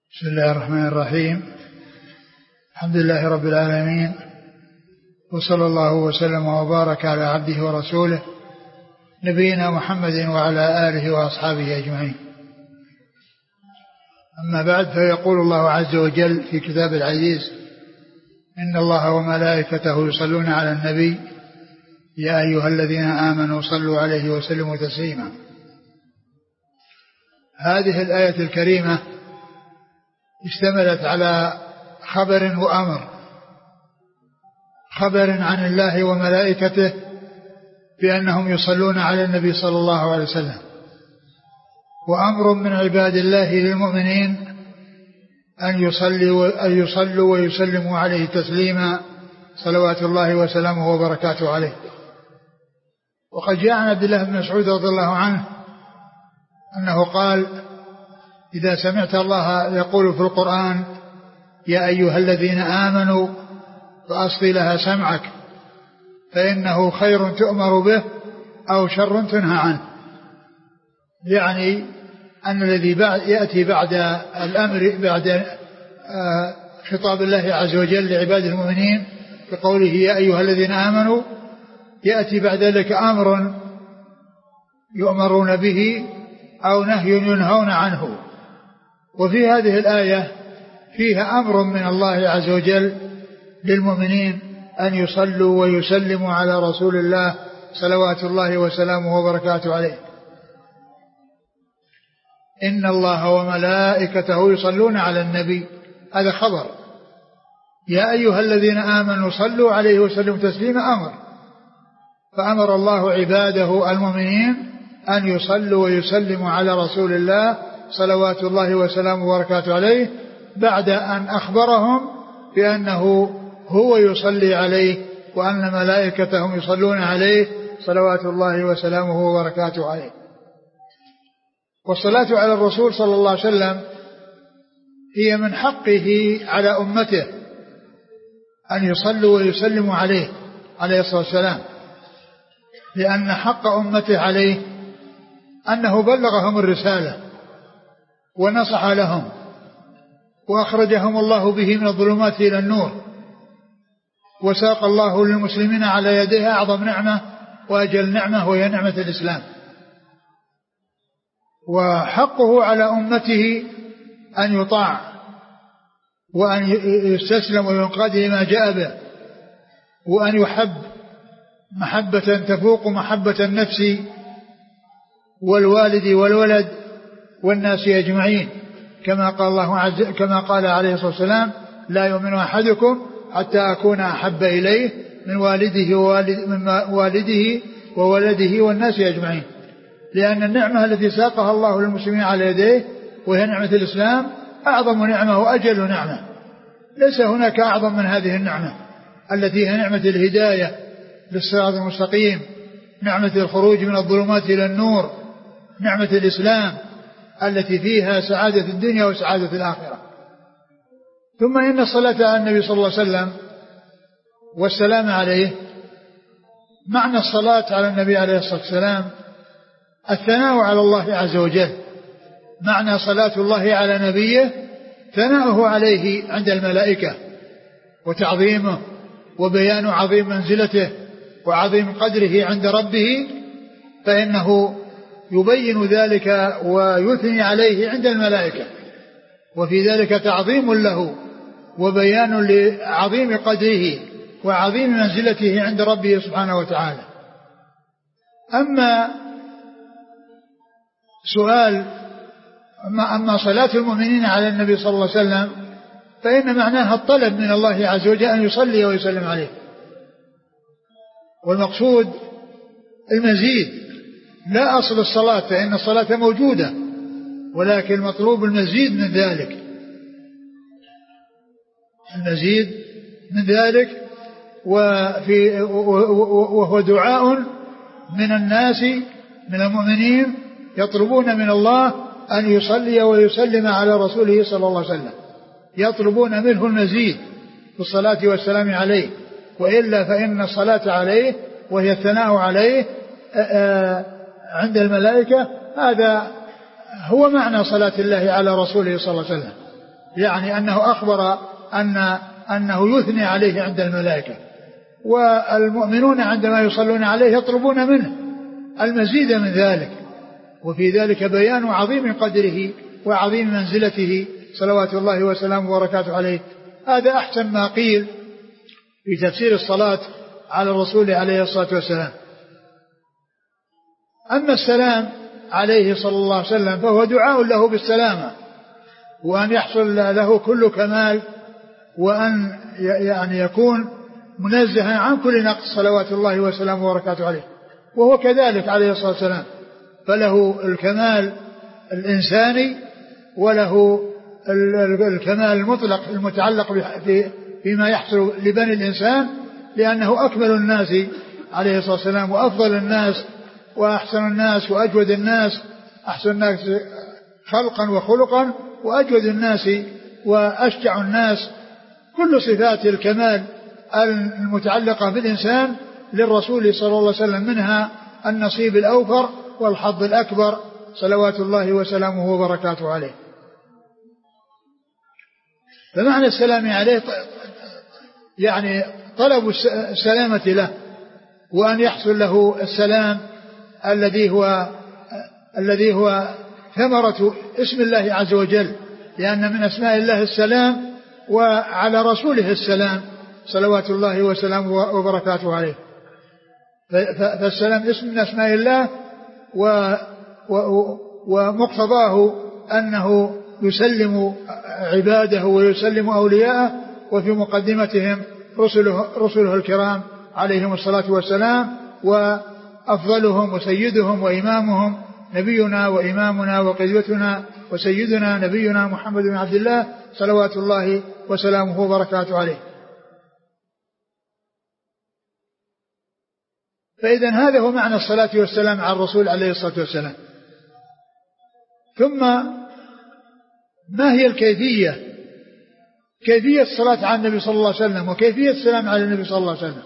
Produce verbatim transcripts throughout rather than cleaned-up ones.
بسم الله الرحمن الرحيم. الحمد لله رب العالمين، وصلى الله وسلم وبارك على عبده ورسوله نبينا محمد وعلى آله وأصحابه أجمعين. أما بعد، فيقول الله عز وجل في كتاب العزيز: إن الله وملائكته يصلون على النبي يا أيها الذين آمنوا صلوا عليه وسلموا تسليما. هذه الآية الكريمة اشتملت على خبر وأمر، خبر عن الله وملائكته بأنهم يصلون على النبي صلى الله عليه وسلم، وأمر من عباد الله للمؤمنين أن يصلوا, أن يصلوا ويسلموا عليه تسليما صلوات الله وسلامه وبركاته عليه. وقد جاء عن عبد الله بن مسعود رضي الله عنه أنه قال: إذا سمعت الله يقول في القرآن يا أيها الذين آمنوا فأصغِ لها سمعك فإنه خير تؤمر به أو شر تنهى عنه. يعني أن الذي بعد يأتي بعد الأمر بعد خطاب الله عز وجل لعباد المؤمنين بقوله يا أيها الذين آمنوا، يأتي بعد ذلك أمر يؤمرون به أو نهي ينهون عنه. وفي هذه الآية فيها أمر من الله عز وجل للمؤمنين أن يصلوا ويسلموا على رسول الله صلوات الله وسلامه وبركاته عليه. إن الله وملائكته يصلون على النبي، هذا خبر. يا أيها الذين آمنوا صلوا عليه وسلموا تسليما أمر، فأمر الله عباده المؤمنين أن يصلوا ويسلموا على رسول الله صلوات الله وسلامه وبركاته عليه بعد أن أخبرهم بأنه هو يصلي عليه وأن ملائكتهم يصلون عليه صلوات الله وسلامه وبركاته عليه. والصلاة على الرسول صلى الله عليه وسلم هي من حقه على أمته أن يصلوا ويسلموا عليه عليه الصلاة والسلام، لأن حق أمته عليه أنه بلغهم الرسالة ونصح لهم وأخرجهم الله به من الظلمات إلى النور، وساق الله للمسلمين على يديه أعظم نعمة وأجل نعمة وهي نعمة الإسلام. وحقه على أمته أن يطاع وأن يستسلم وينقاد لما جاء به، وأن يحب محبة تفوق محبة النفس والوالد والولد والناس أجمعين، كما قال الله عز كما قال عليه الصلاة والسلام: لا يؤمن أحدكم حتى أكون أحب إليه من والده ووالد من والده وولده والناس أجمعين. لأن النعمة التي ساقها الله للمسلمين على يديه وهي نعمة الإسلام أعظم نعمة وأجل نعمة، ليس هناك أعظم من هذه النعمة التي هي نعمة الهداية للصراط المستقيم، نعمة الخروج من الظلمات إلى النور، نعمة الإسلام التي فيها سعادة الدنيا وسعادة الآخرة. ثم إن الصلاة على النبي صلى الله عليه وسلم والسلام عليه، معنى الصلاة على النبي عليه الصلاة والسلام الثناء على الله عز وجل. معنى صلاة الله على نبيه ثناؤه عليه عند الملائكة وتعظيمه وبيان عظيم منزلته وعظيم قدره عند ربه، فإنه يبين ذلك ويثني عليه عند الملائكة، وفي ذلك تعظيم له وبيان لعظيم قدره وعظيم منزلته عند ربه سبحانه وتعالى. أما سؤال أما صلاة المؤمنين على النبي صلى الله عليه وسلم فإن معناها الطلب من الله عز وجل أن يصلي ويسلم عليه، والمقصود المزيد، لا أصل الصلاة، فإن الصلاة موجودة، ولكن المطلوب المزيد من ذلك، المزيد من ذلك وفي وهو دعاء من الناس من المؤمنين يطلبون من الله أن يصلي ويسلم على رسوله صلى الله عليه وسلم، يطلبون منه المزيد في الصلاة والسلام عليه، وإلا فإن الصلاة عليه وهي الثناء عليه عند الملائكة هذا هو معنى صلاة الله على رسوله صلى الله عليه وسلم. يعني أنه أخبر أن أنه يثني عليه عند الملائكة، والمؤمنون عندما يصلون عليه يطلبون منه المزيد من ذلك، وفي ذلك بيان عظيم قدره وعظيم منزلته صلوات الله وسلامه وبركاته عليه. هذا أحسن ما قيل في تفسير الصلاة على الرسول عليه الصلاة والسلام. أما السلام عليه صلى الله عليه وسلم فهو دعاء له بالسلامة، وأن يحصل له كل كمال، وأن يعني يكون منزها عن كل نقص صلوات الله وسلامه وبركاته عليه. وهو كذلك عليه الصلاة والسلام، فله الكمال الإنساني وله الكمال المطلق المتعلق فيما يحصل لبني الإنسان، لأنه أكمل الناس عليه الصلاة والسلام وأفضل الناس وأحسن الناس وأجود الناس، أحسن الناس خلقا وخلقا وأجود الناس وأشجع الناس. كل صفات الكمال المتعلقة بالإنسان للرسول صلى الله عليه وسلم، منها النصيب الأوفر والحظ الأكبر صلوات الله وسلامه وبركاته عليه. فمعنى السلام عليه يعني طلب السلامة له، وأن يحصل له السلام الذي هو الذي هو ثمرة اسم الله عز وجل، لأن من أسماء الله السلام، وعلى رسوله السلام صلوات الله وسلامه وبركاته عليه. فالسلام اسم من أسماء الله، ومقتضاه أنه يسلم عباده ويسلم أولياءه، وفي مقدمتهم رسله, رسله الكرام عليهم الصلاة والسلام، وأفضلهم وسيدهم وإمامهم نبينا وإمامنا وقدوتنا وسيدنا نبينا محمد بن عبد الله صلوات الله وسلامه وبركاته عليه. فإذا هذا هو معنى الصلاة والسلام على الرسول عليه الصلاة والسلام. ثم ما هي الكيفية كيفية الصلاة على النبي صلى الله عليه وسلم، وكيفية السلام على النبي صلى الله عليه وسلم؟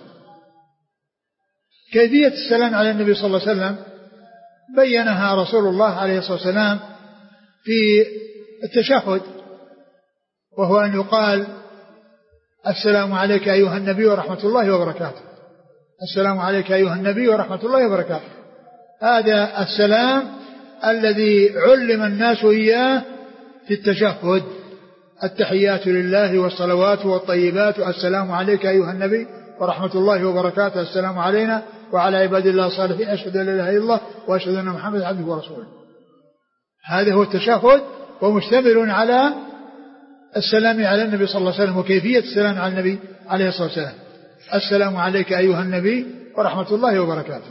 كيفية السلام على النبي صلى الله عليه وسلم بينها رسول الله عليه الصلاة والسلام في التشهد، وهو أن يقال السلام عليك أيها النبي ورحمة الله وبركاته، السلام عليك أيها النبي ورحمة الله وبركاته. هذا السلام الذي علم الناس إياه في التشهد، التحيات لله والصلوات والطيبات، السلام عليك أيها النبي ورحمة الله وبركاته، السلام علينا وعلى عباد الله الصالحين، أشهد أن لا إله إلا الله وأشهد أن محمدا عبده ورسوله. هذا هو التشهد، ومشتمل على السلام على النبي صلى الله عليه وسلم، وكيفية السلام على النبي عليه الصلاة والسلام. السلام عليك أيها النبي ورحمة الله وبركاته.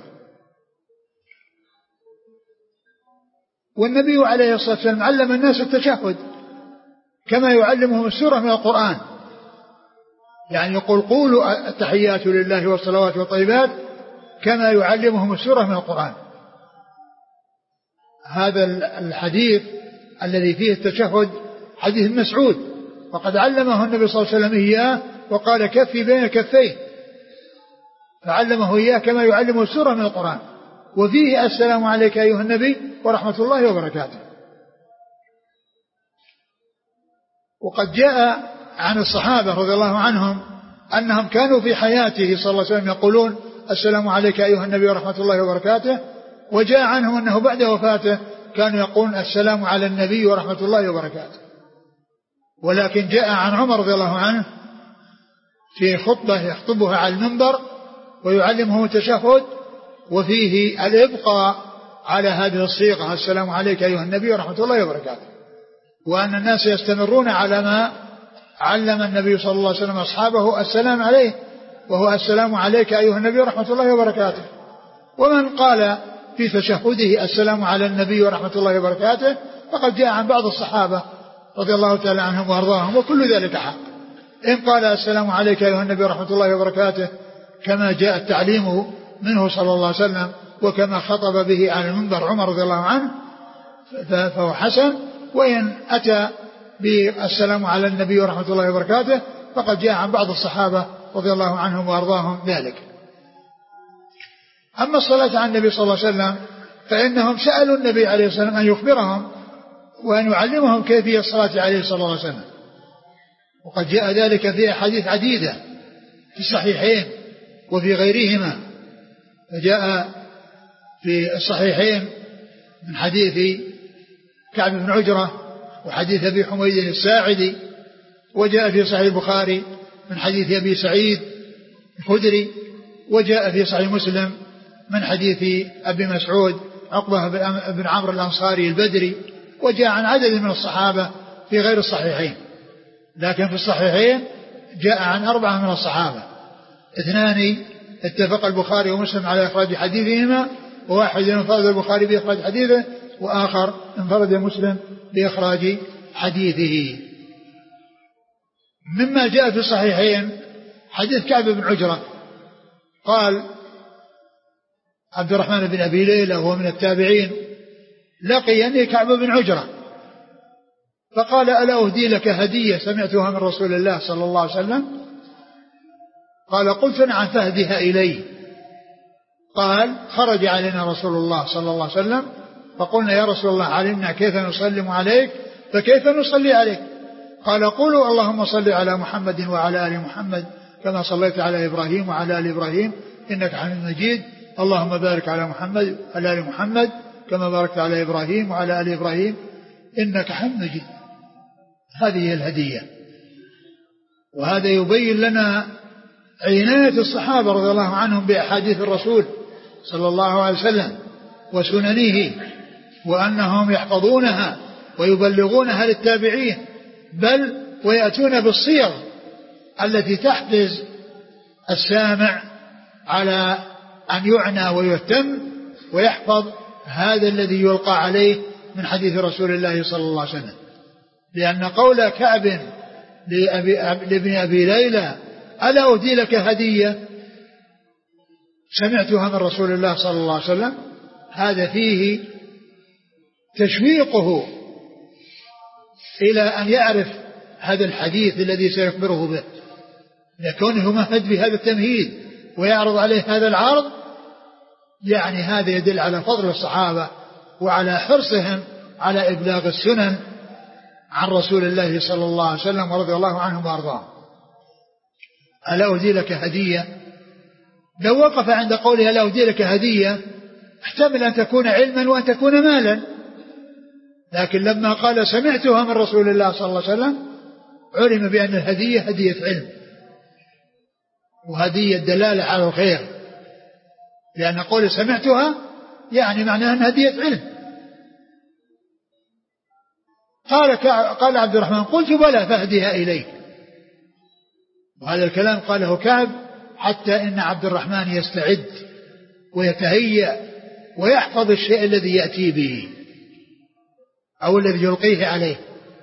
والنبي عليه الصلاة والسلام علم الناس التشهد كما يعلمهم السورة من القرآن، يعني يقول قولوا التحيات لله والصلوات والطيبات كما يعلمهم السورة من القرآن. هذا الحديث الذي فيه التشهد حديث مسعود، وقد علمه النبي صلى الله عليه وسلم إياه، وقال كفي بين كفيه، فعلمه إياه كما يعلمه السورة من القرآن. وفيه السلام عليك أيها النبي ورحمة الله وبركاته. وقد جاء عن الصحابة رضي الله عنهم أنهم كانوا في حياته صلى الله عليه وسلم يقولون السلام عليك أيها النبي ورحمة الله وبركاته، وجاء عنهم أنه بعد وفاته كانوا يقولون السلام على النبي ورحمة الله وبركاته. ولكن جاء عن عمر رضي الله عنه في خطبة يخطبها على المنبر ويعلمهم التشهد، وفيه الإبقاء على هذه الصيغة السلام عليك أيها النبي ورحمة الله وبركاته، وأن الناس يستمرون على ما علم النبي صلى الله عليه وسلم أصحابه السلام عليه، وهو السلام عليك أيها النبي ورحمة الله وبركاته. ومن قال في تشهده السلام على النبي ورحمة الله وبركاته فقد جاء عن بعض الصحابة رضي الله تعالى عنهم وارضاهم، وكل ذلك حق. إن قال السلام عليك أيها النبي ورحمة الله وبركاته كما جاء التعليم منه صلى الله عليه وسلم، وكما خطب به على المنبر عمر رضي الله عنه، فهو حسن. وإن أتى بالسلام على النبي ورحمة الله وبركاته فقد جاء عن بعض الصحابة رضي الله عنهم وارضاهم ذلك. أما الصلاة على النبي صلى الله عليه وسلم فإنهم سألوا النبي عليه الصلاة والسلام أن يخبرهم وأن يعلمهم كيفية الصلاة عليه صلى الله عليه وسلم، وقد جاء ذلك في أحاديث عديدة في الصحيحين وفي غيرهما. فجاء في الصحيحين من حديث كعب بن عجرة وحديث أبي حميد الساعدي، وجاء في صحيح البخاري من حديث أبي سعيد الخدري، وجاء في صحيح مسلم من حديث أبي مسعود عقبة بن عمرو الأنصاري البدري، وجاء عن عدد من الصحابة في غير الصحيحين. لكن في الصحيحين جاء عن أربعة من الصحابة، اثنان اتفق البخاري ومسلم على إخراج حديثهما، وواحد انفرد البخاري بإخراج حديثه، وآخر انفرد مسلم بإخراج حديثه. مما جاء في الصحيحين حديث كعب بن عجرة قال عبد الرحمن بن أبي ليلى وهو من التابعين لقيني كعب بن عجرة فقال ألا أهدي لك هدية سمعتها من رسول الله صلى الله عليه وسلم؟ قال قلت نعم فاهدها إلي. قال خرج علينا رسول الله صلى الله عليه وسلم فقلنا يا رسول الله علمنا كيف نسلم عليك فكيف نصلي عليك؟ قال قولوا اللهم صل على محمد وعلى آل محمد كما صليت على إبراهيم وعلى آل إبراهيم إنك حميد مجيد، اللهم بارك على محمد وعلى آل محمد كما باركت على إبراهيم وعلى آل إبراهيم إنك حميد مجيد. هذه الهدية. وهذا يبين لنا عناية الصحابة رضي الله عنهم بأحاديث الرسول صلى الله عليه وسلم وسننه، وأنهم يحفظونها ويبلغونها للتابعين، بل ويأتون بالصيغ التي تحفز السامع على أن يعنى ويهتم ويحفظ هذا الذي يلقى عليه من حديث رسول الله صلى الله عليه وسلم. لأن قول كعب لأبي لابن أبي ليلى ألا أهدي لك هدية سمعتها من رسول الله صلى الله عليه وسلم، هذا فيه تشويقه إلى أن يعرف هذا الحديث الذي سيخبره به، لكونه مهد بهذا التمهيد ويعرض عليه هذا العرض، يعني هذا يدل على فضل الصحابة وعلى حرصهم على إبلاغ السنن عن رسول الله صلى الله عليه وسلم ورضي الله عنهم وأرضاهم. ألا أهدي لك هدية، لو وقف عند قوله ألا أهدي لك هدية احتمل أن تكون علما وأن تكون مالا، لكن لما قال سمعتها من رسول الله صلى الله عليه وسلم علم بأن الهدية هدية علم وهدية دلالة على الخير، لأن قول سمعتها يعني معناها أن هدية علم. قال قال عبد الرحمن قلت بلى فاهدها إليك. وهذا الكلام قاله كعب حتى إن عبد الرحمن يستعد ويتهيأ ويحفظ الشيء الذي يأتي به أو الذي يلقيه عليه،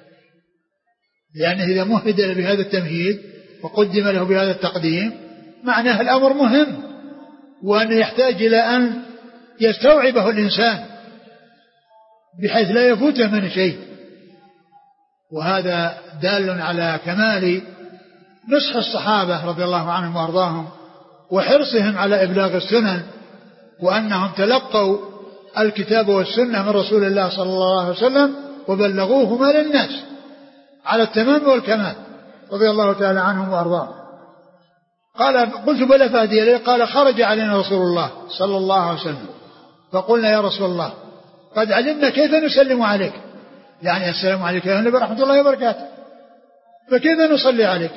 لأنه إذا مهد بهذا التمهيد وقدم له بهذا التقديم معناه الأمر مهم، وأنه يحتاج إلى أن يستوعبه الإنسان بحيث لا يفوته من شيء. وهذا دال على كمال نصح الصحابة رضي الله عنهم وأرضاهم وحرصهم على إبلاغ السنن، وأنهم تلقوا الكتاب والسنة من رسول الله صلى الله عليه وسلم وبلغوهما للناس على التمام والكمال رضي الله تعالى عنهم وأرضاهم. قال قلت بلى فاهدي إليه. قال خرج علينا رسول الله صلى الله عليه وسلم فقلنا يا رسول الله قد علمنا كيف نسلم عليك، يعني السلام عليك يا النبي ورحمة الله وبركاته، فكيف نصلي عليك؟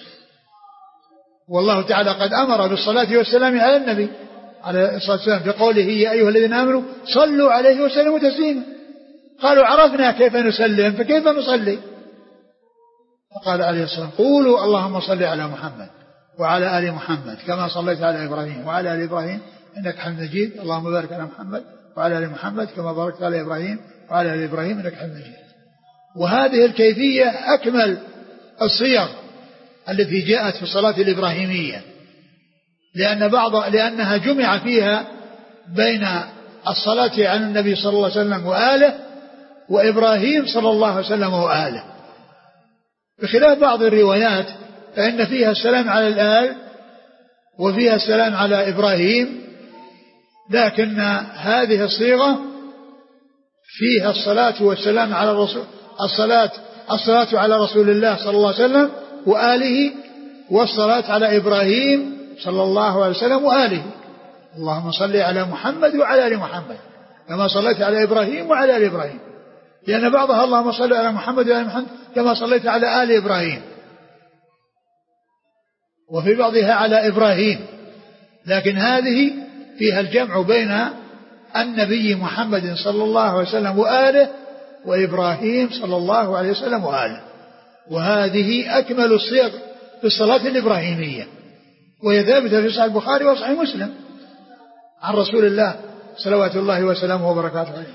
والله تعالى قد أمر بالصلاة والسلام على النبي عليه الصلاة والسلام في قوله يا أيها الذين آمنوا صلوا عليه وسلموا تسليما. قالوا عرفنا كيف نسلم فكيف نصلي؟ فقال عليه الصلاة والسلام قولوا اللهم صل على محمد وعلى آل محمد كما صليت على إبراهيم وعلى آل إبراهيم إنك حميد مجيد، اللهم بارك على محمد وعلى آل محمد كما باركت على إبراهيم وعلى آل إبراهيم إنك حميد مجيد. وهذه الكيفية أكمل الصيغ التي جاءت في الصلاة الإبراهيمية، لأن بعض لأنها جمع فيها بين الصلاة على النبي صلى الله عليه وسلم وآله وإبراهيم صلى الله عليه وسلم وآله، بخلاف بعض الروايات فإن فيها السلام على الآل وفيها السلام على إبراهيم، لكن هذه الصيغة فيها الصلاة والسلام على الرسول الصلاة الصلاة على رسول الله صلى الله عليه وسلم وآله، والصلاة على إبراهيم صلى الله عليه وسلم وآله. اللهم صل على محمد وعلى آل محمد كما صليت على إبراهيم وعلى آل إبراهيم، لأن بعضها اللهم صل على محمد وعلى آل محمد كما صليت على آل إبراهيم، وفي بعضها على إبراهيم، لكن هذه فيها الجمع بين النبي محمد صلى الله عليه وسلم وآله وإبراهيم صلى الله عليه وسلم وآله. وهذه أكمل الصيغ في الصلاة الإبراهيمية، وهي ثابتة في صحيح البخاري وصحيح مسلم عن رسول الله صلوات الله وسلامه وبركاته عليه.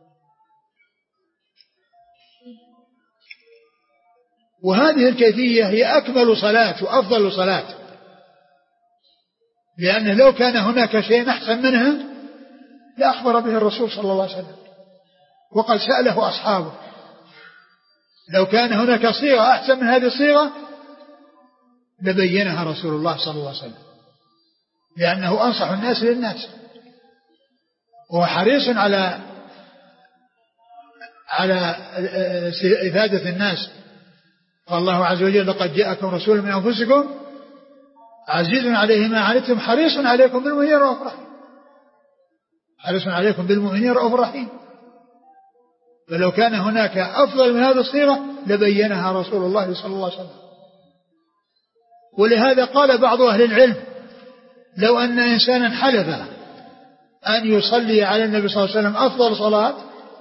وهذه الكيفية هي أكمل صلاة وأفضل صلاة، لأنه لو كان هناك شيء أحسن منها لأخبر به الرسول صلى الله عليه وسلم، وقد سأله أصحابه لو كان هناك صيغة أحسن من هذه الصيغة لبينها رسول الله صلى الله عليه وسلم، لأنه أنصح الناس للناس، وهو حريص على على إفادة الناس. قال الله عز وجل لقد جاءكم رسول من أنفسكم عزيز عليه ما عنتم حريص عليكم بالمؤمنين رؤوف رحيم، حريص عليكم بالمؤمنين رؤوف رحيم. فلو كان هناك أفضل من هذه الصيغة لبينها رسول الله صلى الله عليه وسلم. ولهذا قال بعض أهل العلم لو أن إنسانا حلف أن يصلي على النبي صلى الله عليه وسلم أفضل صلاة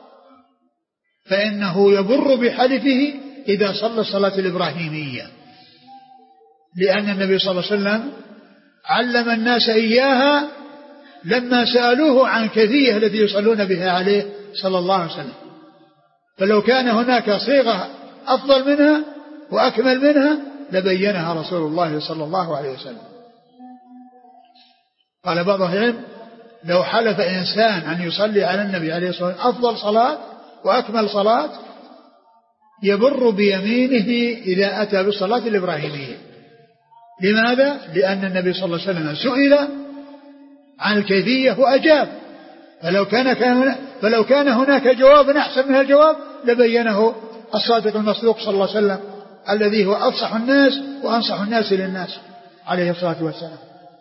فإنه يبر بحلفه إذا صلى الصلاة الإبراهيمية، لأن النبي صلى الله عليه وسلم علم الناس إياها لما سألوه عن كيفية التي يصلون بها عليه صلى الله عليه وسلم. فلو كان هناك صيغة أفضل منها وأكمل منها لبينها رسول الله صلى الله عليه وسلم. قال بعض أهل العلم لو حلف إنسان أن يصلي على النبي عليه الصلاة والسلام أفضل صلاة وأكمل صلاة يبر بيمينه إذا أتى بالصلاة الإبراهيمية. لماذا؟ لأن النبي صلى الله عليه وسلم سئل عن الكيفية وأجاب، فلو كان, كان فلو كان هناك جواب أحسن من الجواب لبينه الصادق المصدوق صلى الله عليه وسلم الذي هو أفصح الناس وأنصح الناس للناس عليه الصلاة والسلام.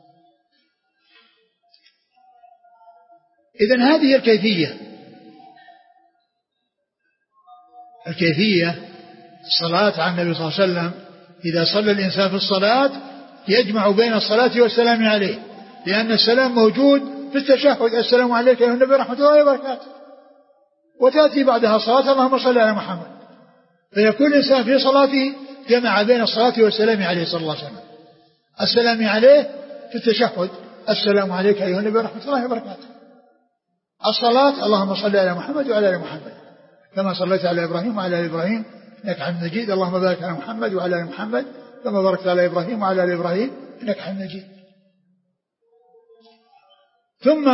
إذن هذه الكيفية الكيفية الصلاة على النبي صلى الله عليه وسلم. إذا صلى الإنسان في الصلاة يجمع بين الصلاة والسلام عليه، لأن السلام موجود في التشهد السلام عليك يا النبي رحمة الله وبركاته، وتأتي بعدها صلاة اللهم صل على محمد، فيكون الإنسان في صلاته جمع بين الصلاة والسلام عليه صلى الله عليه وسلم. السلام عليه في التشهد السلام عليك يا النبي رحمة الله وبركاته. الصلاة اللهم صل على محمد وعلى آل محمد كما صليت على إبراهيم وعلى آل إبراهيم إنك حميد مجيد. اللهم بارك على محمد وعلى آل محمد كما باركت على إبراهيم وعلى آل إبراهيم إنك حميد مجيد. ثم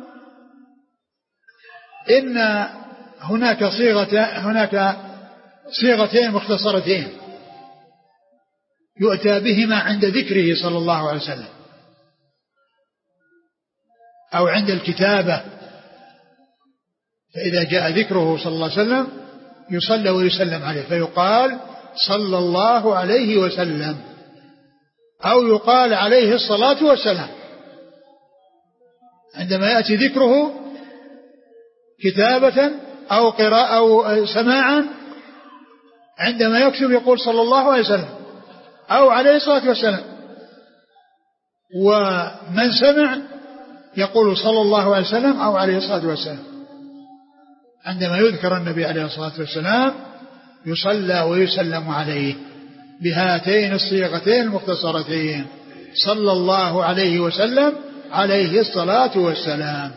إن هناك صيغة هناك صيغتين مختصرتين يؤتى بهما عند ذكره صلى الله عليه وسلم أو عند الكتابة، فإذا جاء ذكره صلى الله عليه وسلم يصلى ويسلم عليه فيقال صلى الله عليه وسلم، أو يقال عليه الصلاة والسلام عندما يأتي ذكره كتابة أو قراءة أو سماعا. عندما يكتب يقول صلى الله عليه وسلم أو عليه الصلاة والسلام، ومن سمع يقول صلى الله عليه وسلم أو عليه الصلاة والسلام. عندما يذكر النبي عليه الصلاة والسلام يصلى ويسلم عليه بهاتين الصيغتين المختصرتين صلى الله عليه وسلم عليه الصلاة والسلام.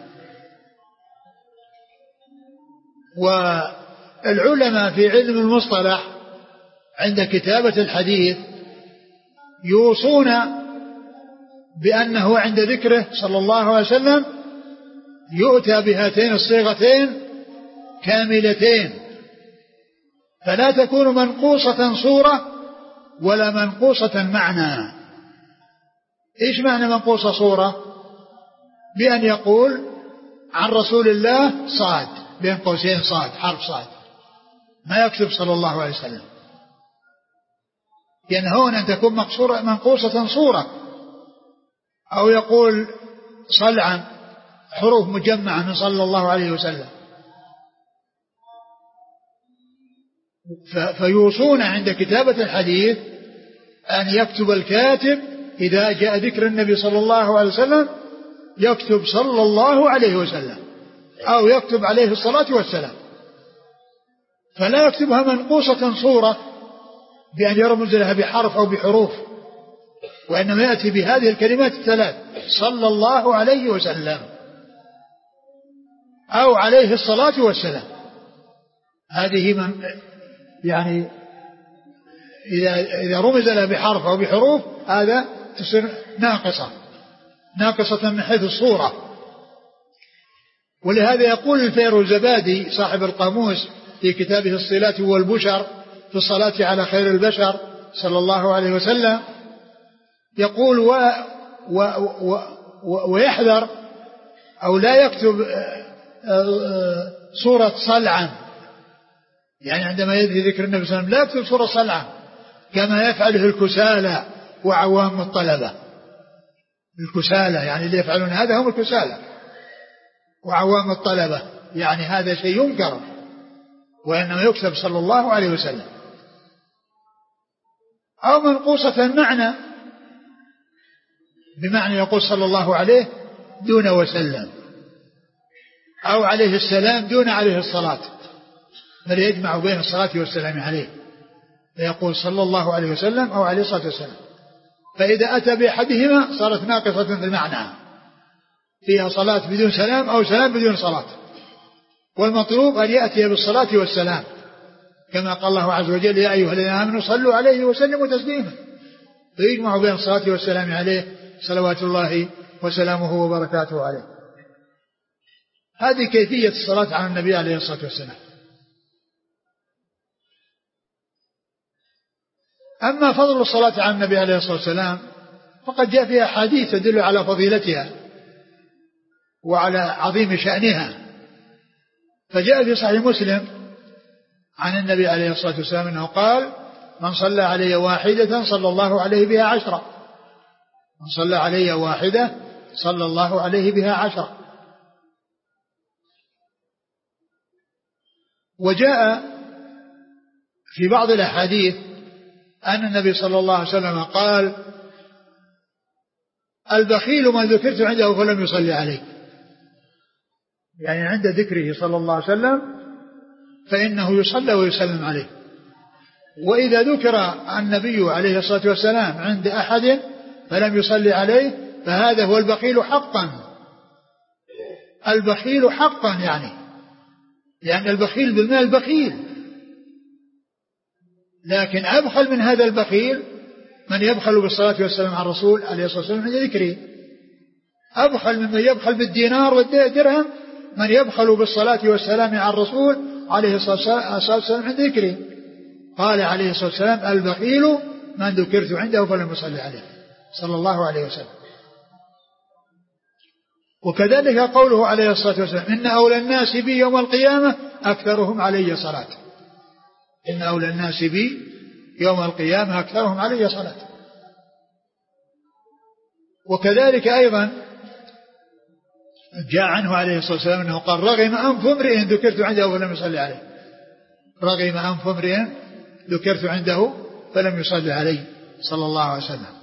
والعلماء في علم المصطلح عند كتابة الحديث يوصون بأنه عند ذكره صلى الله عليه وسلم يؤتى بهاتين الصيغتين كاملتين، فلا تكون منقوصة صورة ولا منقوصة معنى. إيش معنى منقوصة صورة؟ بأن يقول عن رسول الله صاد بين قوسين صاد حرف صاد، ما يكتب صلى الله عليه وسلم، ينهون أن تكون مقصورة منقوصة صورة، أو يقول صلعا حروف مجمعة من صلى الله عليه وسلم. فيوصون عند كتابة الحديث أن يكتب الكاتب إذا جاء ذكر النبي صلى الله عليه وسلم يكتب صلى الله عليه وسلم، أو يكتب عليه الصلاة والسلام، فلا يكتبها منقوصة صورة بأن يرمز لها بحرف أو بحروف، وإنما يأتي بهذه الكلمات الثلاث: صلى الله عليه وسلم، أو عليه الصلاة والسلام. هذه من يعني إذا إذا رمز لها بحرف أو بحروف هذا تصير ناقصة ناقصة من حيث الصورة. ولهذا يقول الفيروزبادي صاحب القاموس في كتابه الصلات والبشر في الصلاة على خير البشر صلى الله عليه وسلم، يقول و و و و ويحذر أو لا يكتب صورة صلعا، يعني عندما يذكر ذكر النبي صلى الله عليه وسلم لا يكتب صورة صلعا كما يفعله الكسالى وعوام الطلبة. الكسالى يعني اللي يفعلون هذا هم الكسالى وعوام الطلبة، يعني هذا شيء ينكر، وإنما يكتب صلى الله عليه وسلم، أو منقوصة المعنى بمعنى يقول صلى الله عليه دون وسلم، أو عليه السلام دون عليه الصلاة، بل يجمع بين الصلاة والسلام عليه، فيقول صلى الله عليه وسلم أو عليه الصلاة والسلام. فإذا أتى بأحدهما صارت ناقصة المعنى، فيها صلاة بدون سلام أو سلام بدون صلاة. والمطلوب أن يأتي بالصلاة والسلام كما قال الله عز وجل: يا أيها الذين آمنوا صلوا عليه وسلموا تسليما، فيجمع بين الصلاة والسلام عليه صلوات الله وسلامه وبركاته عليه. هذه كيفية الصلاة على النبي عليه الصلاة والسلام. أما فضل الصلاة على النبي عليه الصلاة والسلام فقد جاء فيها حديث تدل على فضيلتها وعلى عظيم شأنها. فجاء في صحيح مسلم عن النبي عليه الصلاة والسلام أنه قال: من صلى علي واحدة صلى الله عليه بها عشرة، من صلى علي واحدة صلى الله عليه بها عشرة. وجاء في بعض الأحاديث أن النبي صلى الله عليه وسلم قال: البخيل من ذكرت عنده فلم يصلي عليه، يعني عند ذكره صلى الله عليه وسلم فإنه يصلى ويسلم عليه. وإذا ذكر النبي عليه الصلاة والسلام عند أحد فلم يصلي عليه فهذا هو البخيل حقا. البخيل حقا يعني يعني البخيل بالمال بخيل، لكن أبخل من هذا البخيل من يبخل بالصلاة والسلام على الرسول عليه الصلاة والسلام عند ذكره. أبخل ممن يبخل بالدينار والدرهم من يبخل بالصلاة والسلام على الرسول عليه الصلاة والسلام عند ذكره. قال عليه الصلاة والسلام: البخيل من ذكرت عنده فلم يصلي عليه صلى الله عليه وسلم. وكذلك قوله عليه الصلاة والسلام: إن أولى الناس بي يوم القيامة أكثرهم علي صلاة. إن أولى الناس بي يوم القيامة أكثرهم علي صلاة. وكذلك أيضا جاء عنه عليه الصلاة والسلام أنه قال: رغم أنف امرئ ذكرت عنده فلم يصلي عليه. رغم أنف امرئ ذكرت عنده فلم يصلي عليه صلى الله عليه وسلم.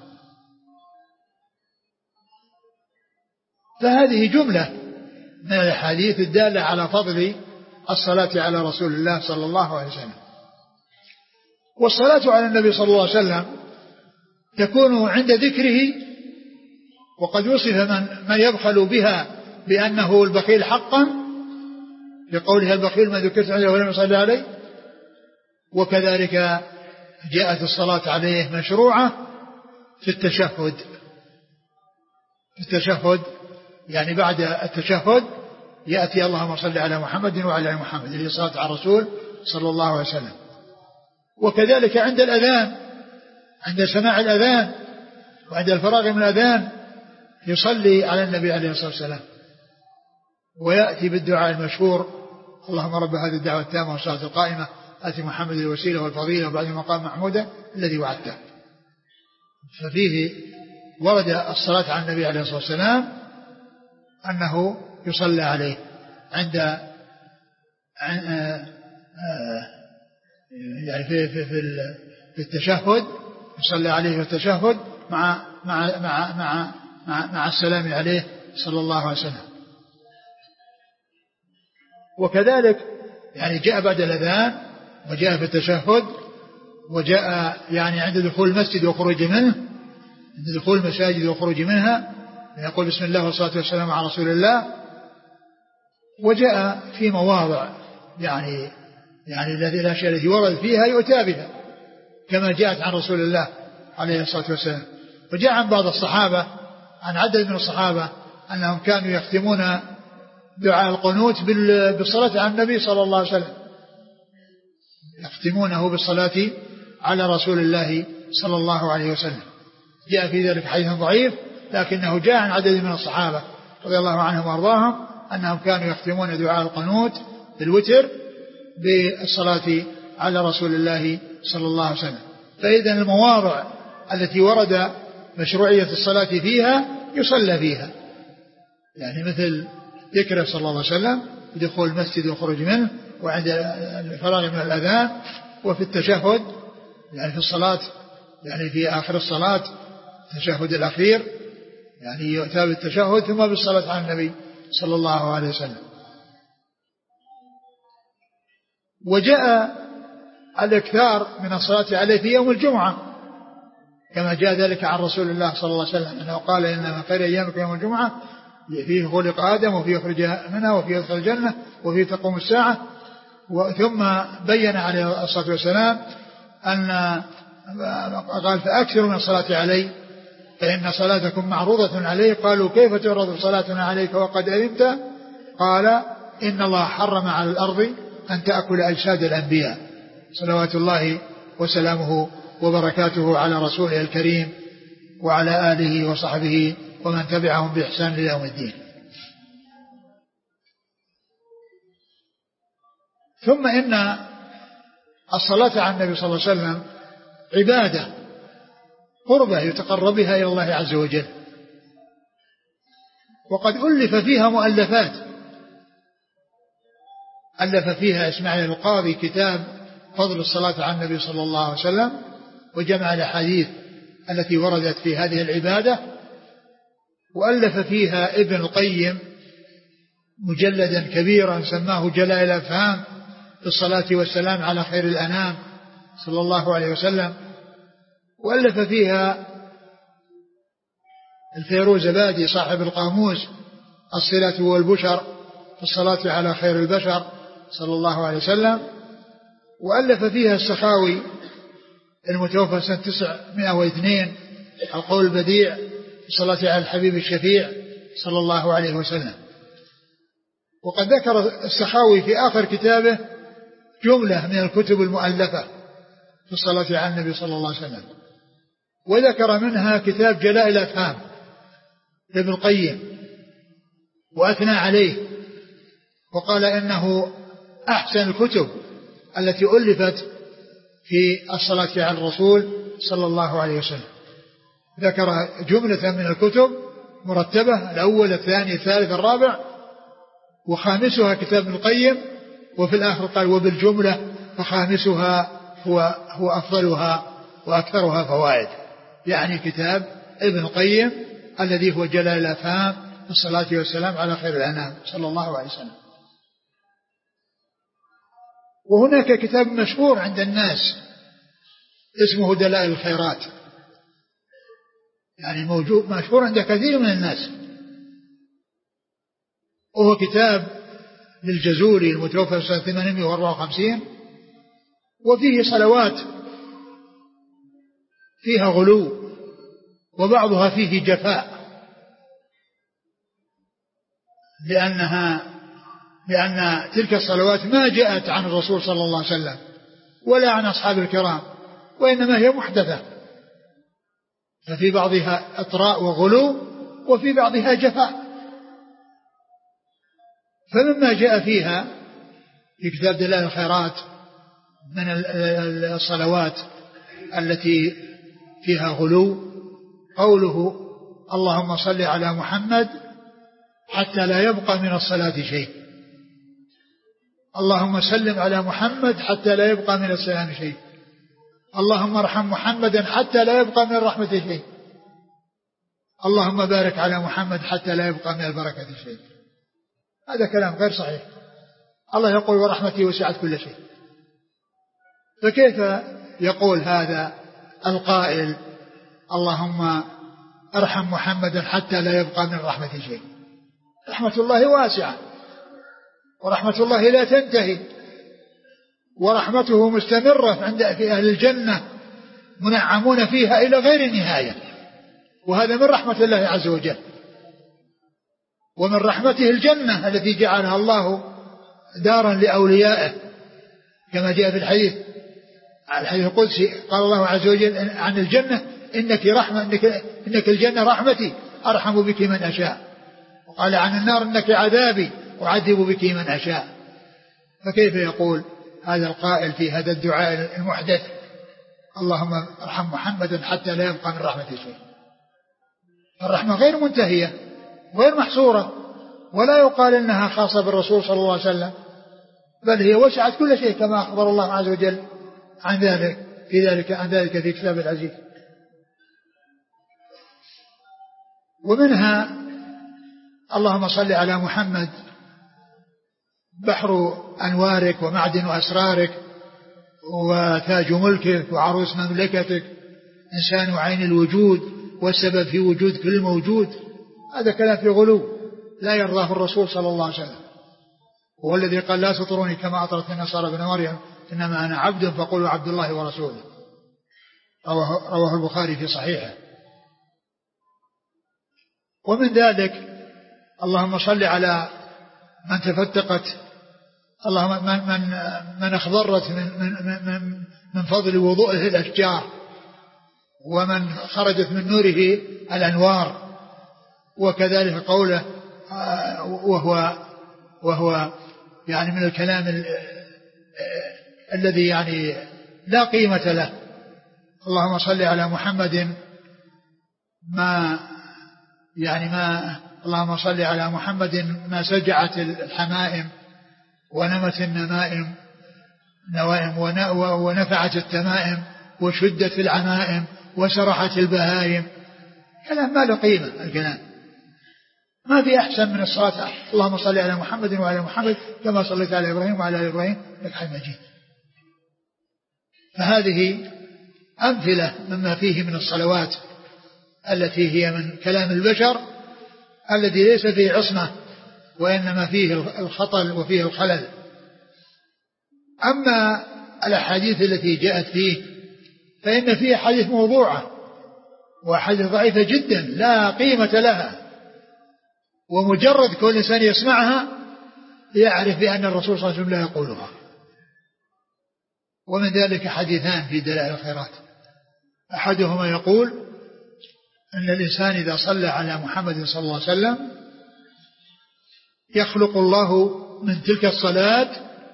فهذه جملة من الحديث الدالة على فضل الصلاة على رسول الله صلى الله عليه وسلم. والصلاة على النبي صلى الله عليه وسلم تكون عند ذكره، وقد وصف من, من يبخل بها بأنه البخيل حقا لقولها: البخيل من ذكرت عنده ولم يصلي عليه. وكذلك جاءت الصلاة عليه مشروعة في التشهد في التشهد يعني بعد التشهد يأتي: اللهم صل على محمد وعلى آل محمد، اللي صلاة على الرسول صلى الله عليه وسلم. وكذلك عند الأذان، عند سماع الأذان وعند الفراغ من الأذان يصلي على النبي عليه الصلاة والسلام ويأتي بالدعاء المشهور: اللهم رب هذه الدعوة التامة والصلاة القائمة آت محمد الوسيلة والفضيلة وبعد مقام محمودة الذي وعدته. ففيه ورد الصلاة على النبي عليه الصلاة والسلام أنه يصلى عليه عند يعني في في في في التشهد، يصلى عليه في التشهد مع مع مع مع مع, مع السلام عليه صلى الله عليه وسلم. وكذلك يعني جاء بعد الأذان وجاء في التشهد وجاء يعني عند دخول المسجد وخروج منه، عند دخول المساجد وخروج منها يقول بسم الله والصلاة والسلام على رسول الله. وجاء في مواضع يعني يعني الذي الأشياء التي ورد فيها يؤتى بها كما جاءت عن رسول الله عليه الصلاة والسلام. وجاء عن بعض الصحابة، عن عدد من الصحابة، أنهم كانوا يختمون دعاء القنوت بالصلاة على النبي صلى الله عليه وسلم، يختمونه بالصلاة على رسول الله صلى الله عليه وسلم. جاء في ذلك حديث ضعيف لكنه جاء عن عدد من الصحابة رضي الله عنهم وارضاهم أنهم كانوا يختمون دعاء القنوت بالوتر بالصلاة على رسول الله صلى الله عليه وسلم. فإذا المواضع التي ورد مشروعية الصلاة فيها يصلى فيها، يعني مثل ذكره صلى الله عليه وسلم بدخول المسجد وخروج منه، وعند الفراغ من الأذان، وفي التشهد يعني في الصلاة يعني في آخر الصلاة التشهد الأخير يعني يؤتى بالتشهد ثم بالصلاة على النبي صلى الله عليه وسلم. وجاء الإكثار من الصلاة عليه في يوم الجمعة كما جاء ذلك عن رسول الله صلى الله عليه وسلم أنه قال إن خير أيامكم يوم الجمعة فيه خلق آدم وفيه يخرج منها وفيه يدخل الجنة وفيه تقوم الساعة. ثم بين عليه الصلاة والسلام أن قال فأكثروا من الصلاة علي فإن صلاتكم معروضة علي. قالوا كيف تعرض صلاتنا عليك وقد أذنت؟ قال إن الله حرم على الأرض أن تأكل أجساد الأنبياء صلوات الله وسلامه وبركاته على رسوله الكريم وعلى آله وصحبه ومن تبعهم بإحسان إلى يوم الدين. ثم إن الصلاة على النبي صلى الله عليه وسلم عبادة قربة يتقرب بها إلى الله عز وجل، وقد ألف فيها مؤلفات، ألف فيها إسماعيل القاضي كتاب فضل الصلاة على النبي صلى الله عليه وسلم، وجمع الأحاديث التي وردت في هذه العبادة، وألف فيها ابن القيم مجلدا كبيرا سماه جلائل الأفهام في الصلاة والسلام على خير الأنام صلى الله عليه وسلم. وألف فيها الفيروزبادي صاحب القاموس الصلة والبشر في الصلاة على خير البشر صلى الله عليه وسلم. وألف فيها السخاوي المتوفى سنة تسعمائة واثنين القول البديع في الصلاة على الحبيب الشفيع صلى الله عليه وسلم. وقد ذكر السخاوي في آخر كتابه جملة من الكتب المؤلفة في الصلاة على النبي صلى الله عليه وسلم، وذكر منها كتاب جلائل الأفهام لابن القيم وأثنى عليه وقال إنه أحسن الكتب التي ألفت في الصلاة على الرسول صلى الله عليه وسلم. ذكر جملة من الكتب مرتبة، الأول الثاني الثالث الرابع، وخامسها كتاب ابن القيم، وفي الآخر قال وبالجملة فخامسها هو هو أفضلها وأكثرها فوائد، يعني كتاب ابن القيم الذي هو جلال الأفهام في الصلاة والسلام على خير الأنام صلى الله عليه وسلم. وهناك كتاب مشهور عند الناس اسمه دلائل الخيرات، يعني موجود مشهور عند كثير من الناس، وهو كتاب للجزوري المتوفى سنة ثمانمائة وأربعة وخمسين، وفيه صلوات فيها غلو وبعضها فيه جفاء، لأنها لأن تلك الصلوات ما جاءت عن الرسول صلى الله عليه وسلم ولا عن أصحاب الكرام، وإنما هي محدثة، ففي بعضها إطراء وغلو وفي بعضها جفاء. فمما جاء فيها في كتاب دلائل الخيرات من الصلوات التي فيها غلو قوله اللهم صل على محمد حتى لا يبقى من الصلاة شيء. اللهم سلم على محمد حتى لا يبقى من السلام شيء. اللهم ارحم محمدا حتى لا يبقى من الرحمة شيء. اللهم بارك على محمد حتى لا يبقى من البركة شيء. هذا كلام غير صحيح. الله يقول ورحمتي وسعت كل شيء. فكيف يقول هذا القائل اللهم ارحم محمدا حتى لا يبقى من الرحمة شيء؟ رحمة الله واسعة، ورحمة الله لا تنتهي، ورحمته مستمرة عند في أهل الجنة منعمون فيها إلى غير النهاية. وهذا من رحمة الله عز وجل، ومن رحمته الجنة التي جعلها الله دارا لأوليائه كما جاء في الحديث الحديث القدسي قال الله عز وجل عن الجنة إنك رحمة إنك, إنك الجنة رحمتي أرحم بك من أشاء. وقال عن النار إنك عذابي أعذب بك من أشاء. فكيف يقول هذا القائل في هذا الدعاء المحدث اللهم ارحم محمدا حتى لا يبقى من رحمة شيء؟ الرحمة غير منتهية غير محصورة، ولا يقال إنها خاصة بالرسول صلى الله عليه وسلم، بل هي وسعت كل شيء كما أخبر الله عز وجل عن ذلك في ذلك عن ذلك في كتاب العزيز. ومنها اللهم صل على محمد بحر أنوارك ومعدن أسرارك وتاج ملكك وعروس مملكتك إنسان عين الوجود والسبب في وجود كل موجود. هذا كلام في غلو لا يرضاه الرسول صلى الله عليه وسلم. هو الذي قال لا تطروني كما أطرت النصارى ابن مريم إنما أنا عبد فقولوا عبد الله ورسوله. رواه, رواه البخاري في صحيحه. ومن ذلك اللهم صل على من تفتقت اللهم من, من, من اخضرت من, من, من, من فضل وضوءه الأشجار ومن خرجت من نوره الأنوار. وكذلك قوله وهو وهو يعني من الكلام الذي يعني لا قيمة له. اللهم صل على محمد ما يعني ما اللهم صل على محمد ما سجعت الحمائم ونمت النمائم نوائم ونفعت التمائم وشدت العمائم وسرحت البهائم. كلام ما له قيمة. الكلام ما في أحسن من الصلاة اللهم صل على محمد وعلى محمد كما صليت على إبراهيم وعلى آل إبراهيم إنك حميد مجيد. فهذه أمثلة مما فيه من الصلوات التي هي من كلام البشر الذي ليس فيه عصمة وإنما فيه الخطل وفيه الخلل. أما الأحاديث التي جاءت فيه فإن فيه حديث موضوعة وحديث ضعيفة جدا لا قيمة لها، ومجرد كل إنسان يسمعها يعرف بأن الرسول صلى الله عليه وسلم لا يقولها. ومن ذلك حديثان في دلائل الخيرات. أحدهما يقول أن الإنسان إذا صلى على محمد صلى الله عليه وسلم يخلق الله من تلك الصلاة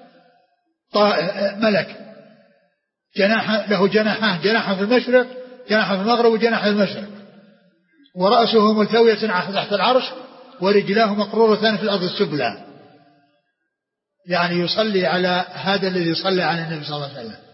ملك جناح له جناحان، جناح في المشرق جناح في المغرب وجناح في المشرق، ورأسه ملتوية تحت العرش ورجلاه مقرورتان في الأرض السفلى. يعني يصلي على هذا الذي صلى على النبي صلى الله عليه وسلم.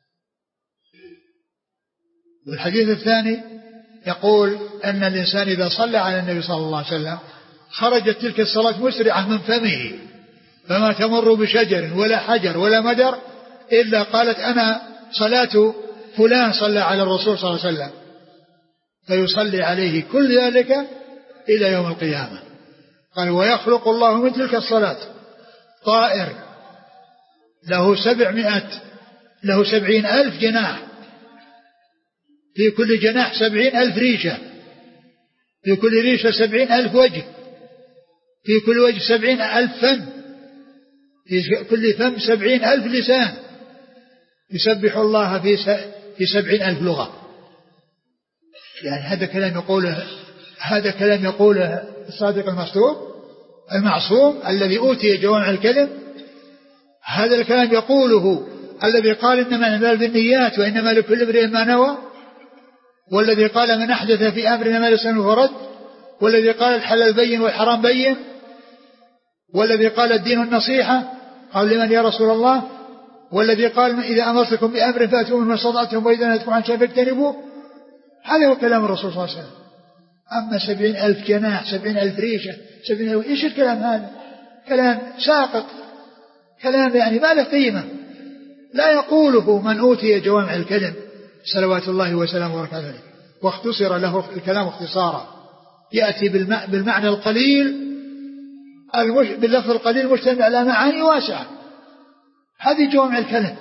والحديث الثاني يقول أن الإنسان إذا صلى على النبي صلى الله عليه وسلم خرجت تلك الصلاة مسرعة من فمه فما تمر بشجر ولا حجر ولا مدر إلا قالت أنا صلاة فلان صلى على الرسول صلى الله عليه وسلم، فيصلي عليه كل ذلك إلى يوم القيامة. قال ويخلق الله من تلك الصلاة طائر له سبعمائة له سبعين ألف جناح، في كل جناح سبعين ألف ريشة، في كل ريشة سبعين ألف وجه، في كل وجه سبعين ألف فم، في كل فم سبعين ألف لسان، يسبح الله في في سبعين ألف لغة. يعني هذا كلام يقوله هذا كلام يقوله الصادق المصدوق المعصوم الذي أوتي جوامع الكلم. هذا الكلام يقوله الذي قال إنما الأعمال بالنيات وإنما لكل امرئ ما نوى. والذي قال من أحدث في أمرنا ما ليس منه فرد، والذي قال الحلال بين والحرام بين، والذي قال الدين النصيحة، قال لمن يا رسول الله، والذي قال إذا أمرتكم بأمر فأتوا منه ما استطعتم وإذا نهيتكم عن شيء فاجتنبوه. هذا هو كلام الرسول صلى الله عليه وسلم. أما سبعين ألف جناح، سبعين ألف ريشة، سبعين ألف، إيش الكلام هذا؟ كلام ساقط، كلام يعني ما له قيمة، لا يقوله من أوتي جوامع الكلم صلوات الله وسلامه وبركاته عليه، واختصر له الكلام اختصارا، يأتي بالمعنى القليل باللفظ القليل مشتمل على معاني واسعة. هذه جوامع الكلم.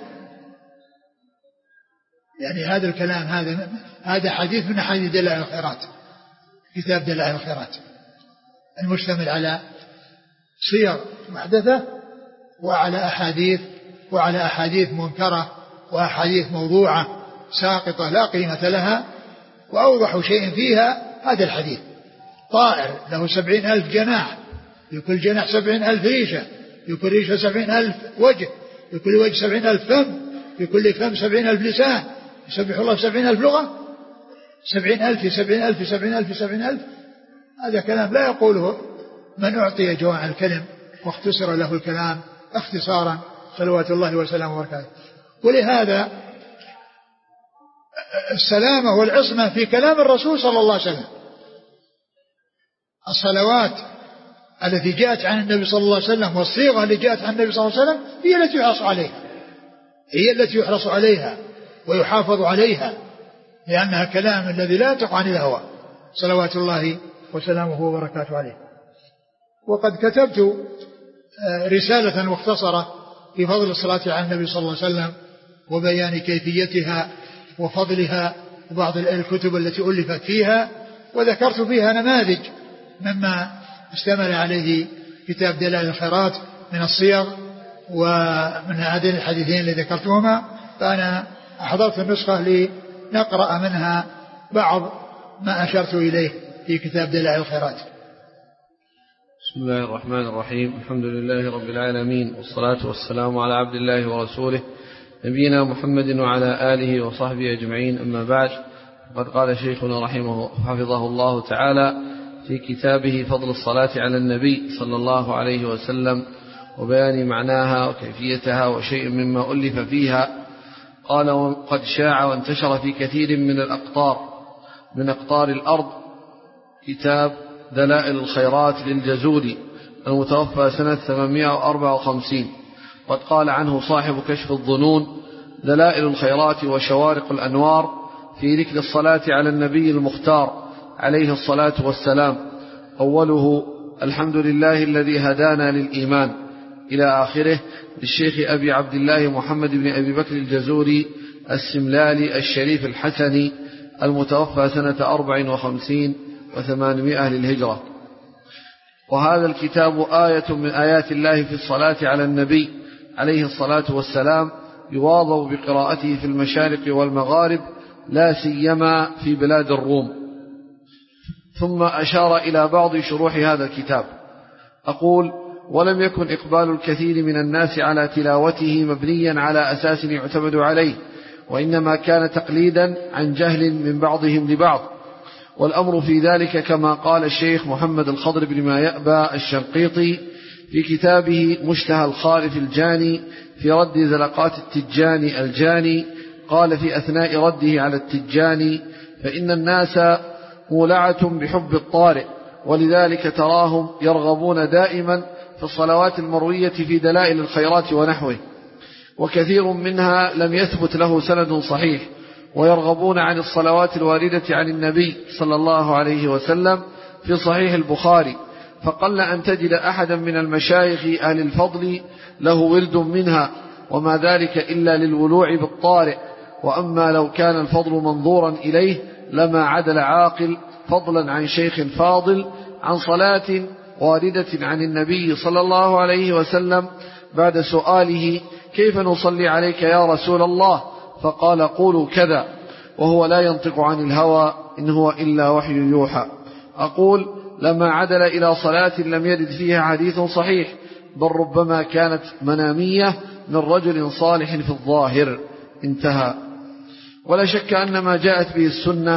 يعني هذا الكلام هذا هذا حديث من أحاديث دلائل الخيرات، كتاب دلائل الخيرات المشتمل على صيغ محدثة وعلى أحاديث وعلى أحاديث منكرة وأحاديث موضوعة ساقطة لا قيمة لها. وأوضح شيء فيها هذا الحديث: طائر له سبعين ألف جناح، لكل جناح سبعين ألف ريشة، لكل ريشة سبعين ألف وجه، لكل وجه سبعين ألف فم، لكل فم سبعين ألف لسان، يسبح الله سبعين ألف لغة. سبعين ألف سبعين ألف سبعين ألف سبعين ألف، هذا كلام لا يقوله من أعطي جوامع الكلم واختصر له الكلام اختصارا صلوات الله وسلامه وبركاته. ولهذا السلامة والعصمة في كلام الرسول صلى الله عليه وسلم. الصلوات التي جاءت عن النبي صلى الله عليه وسلم والصيغة التي جاءت عن النبي صلى الله عليه وسلم هي التي يحرص عليها، هي التي يحرص عليها ويحافظ عليها، لأنها كلام الذي لا ينطق عن الهوى صلوات الله وسلامه وبركاته عليه. وقد كتبت رسالة مختصرة في فضل الصلاة على النبي صلى الله عليه وسلم وبيان كيفيتها وفضلها وبعض الكتب التي ألفت فيها، وذكرت فيها نماذج مما اشتمل عليه كتاب دلائل الخيرات من الصيغ ومن هذين الحديثين اللي ذكرتهما. فأنا أحضرت النسخة لنقرأ منها بعض ما أشرت إليه في كتاب دلائل الخيرات. بسم الله الرحمن الرحيم. الحمد لله رب العالمين، والصلاة والسلام على عبد الله ورسوله نبينا محمد وعلى آله وصحبه أجمعين. أما بعد، قد قال شيخنا رحمه حفظه الله تعالى في كتابه فضل الصلاة على النبي صلى الله عليه وسلم وبيان معناها وكيفيتها وشيء مما ألف فيها، قال: وقد شاع وانتشر في كثير من الأقطار من أقطار الأرض كتاب دلائل الخيرات للجزولي المتوفى سنة ثمانمائة وأربعة وخمسين. قد قال عنه صاحب كشف الظنون: دلائل الخيرات وشوارق الأنوار في ذكر الصلاة على النبي المختار عليه الصلاة والسلام، أوله: الحمد لله الذي هدانا للإيمان، إلى آخره، للشيخ أبي عبد الله محمد بن أبي بكر الجزوري السملالي الشريف الحسني المتوفى سنة أربع وخمسين وثمانمائة للهجرة. وهذا الكتاب آية من آيات الله في الصلاة على النبي عليه الصلاة والسلام، يواظب بقراءته في المشارق والمغارب، لا سيما في بلاد الروم. ثم أشار إلى بعض شروح هذا الكتاب. أقول: ولم يكن إقبال الكثير من الناس على تلاوته مبنيا على أساس يعتمد عليه، وإنما كان تقليدا عن جهل من بعضهم لبعض، والأمر في ذلك كما قال الشيخ محمد الخضر بن ما يأبى الشنقيطي في كتابه مشتهى الخالف الجاني في رد زلقات التجاني الجاني، قال في أثناء رده على التجاني: فإن الناس مولعة بحب الطارئ، ولذلك تراهم يرغبون دائما في الصلوات المروية في دلائل الخيرات ونحوه، وكثير منها لم يثبت له سند صحيح، ويرغبون عن الصلوات الواردة عن النبي صلى الله عليه وسلم في صحيح البخاري، فقل أن تجد أحدا من المشايخ أهل الفضل له ورد منها، وما ذلك إلا للولوع بالطارئ. وأما لو كان الفضل منظورا إليه لما عدل عاقل فضلا عن شيخ فاضل عن صلاة واردة عن النبي صلى الله عليه وسلم بعد سؤاله: كيف نصلي عليك يا رسول الله؟ فقال: قولوا كذا، وهو لا ينطق عن الهوى إن هو إلا وحي يوحى. أقول: لما عدل إلى صلاة لم يرد فيها حديث صحيح، بل ربما كانت منامية من رجل صالح في الظاهر. انتهى. ولا شك أن ما جاءت به السنة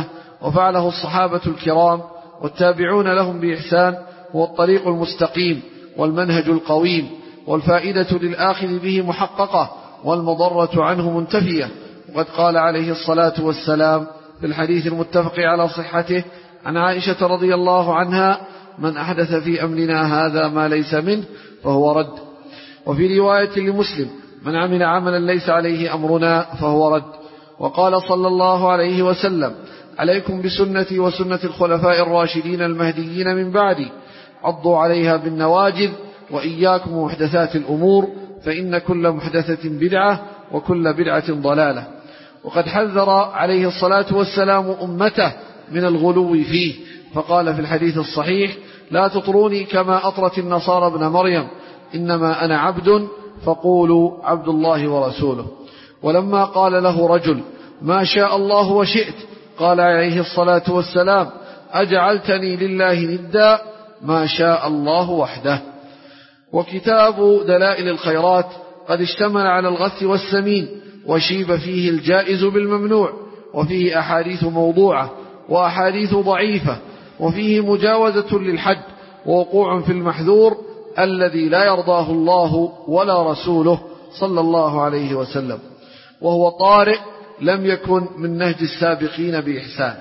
وفعله الصحابة الكرام والتابعون لهم بإحسان هو الطريق المستقيم والمنهج القويم، والفائدة للآخذ به محققة والمضرة عنه منتفية. وقد قال عليه الصلاة والسلام في الحديث المتفق على صحته عن عائشة رضي الله عنها: من أحدث في أمرنا هذا ما ليس منه فهو رد. وفي رواية لمسلم: من عمل عملا ليس عليه أمرنا فهو رد. وقال صلى الله عليه وسلم: عليكم بسنتي وسنة الخلفاء الراشدين المهديين من بعدي، عضوا عليها بالنواجذ، وإياكم ومحدثات الأمور، فإن كل محدثة بدعة وكل بدعة ضلالة. وقد حذر عليه الصلاة والسلام أمته من الغلو فيه، فقال في الحديث الصحيح: لا تطروني كما أطرت النصارى ابن مريم، إنما أنا عبد فقولوا عبد الله ورسوله. ولما قال له رجل: ما شاء الله وشئت، قال عليه الصلاة والسلام: أجعلتني لله ندا، ما شاء الله وحده. وكتاب دلائل الخيرات قد اشتمل على الغث والسمين، وشيب فيه الجائز بالممنوع، وفيه أحاديث موضوعة وأحاديث ضعيفة، وفيه مجاوزة للحد ووقوع في المحذور الذي لا يرضاه الله ولا رسوله صلى الله عليه وسلم، وهو طارئ لم يكن من نهج السابقين بإحسان.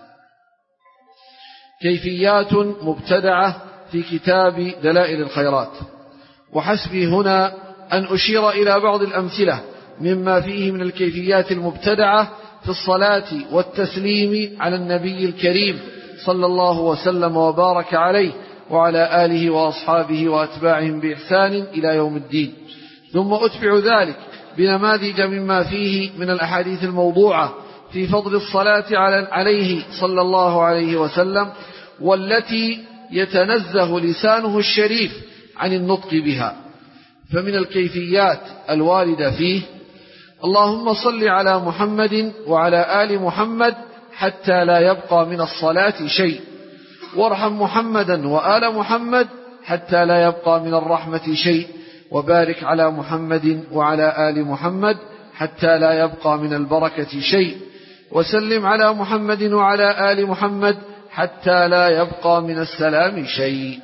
كيفيات مبتدعة في كتاب دلائل الخيرات. وحسبي هنا أن أشير إلى بعض الأمثلة مما فيه من الكيفيات المبتدعة في الصلاة والتسليم على النبي الكريم صلى الله وسلم وبارك عليه وعلى آله وأصحابه وأتباعهم بإحسان إلى يوم الدين. ثم أتبع ذلك بنماذج مما فيه من الأحاديث الموضوعة في فضل الصلاة عليه صلى الله عليه وسلم، والتي يتنزه لسانه الشريف عن النطق بها. فمن الكيفيات الواردة فيه: اللهم صل على محمد وعلى آل محمد حتى لا يبقى من الصلاة شيء، وارحم محمدا وآل محمد حتى لا يبقى من الرحمة شيء، وبارك على محمد وعلى آل محمد حتى لا يبقى من البركة شيء، وسلم على محمد وعلى آل محمد حتى لا يبقى من السلام شيء.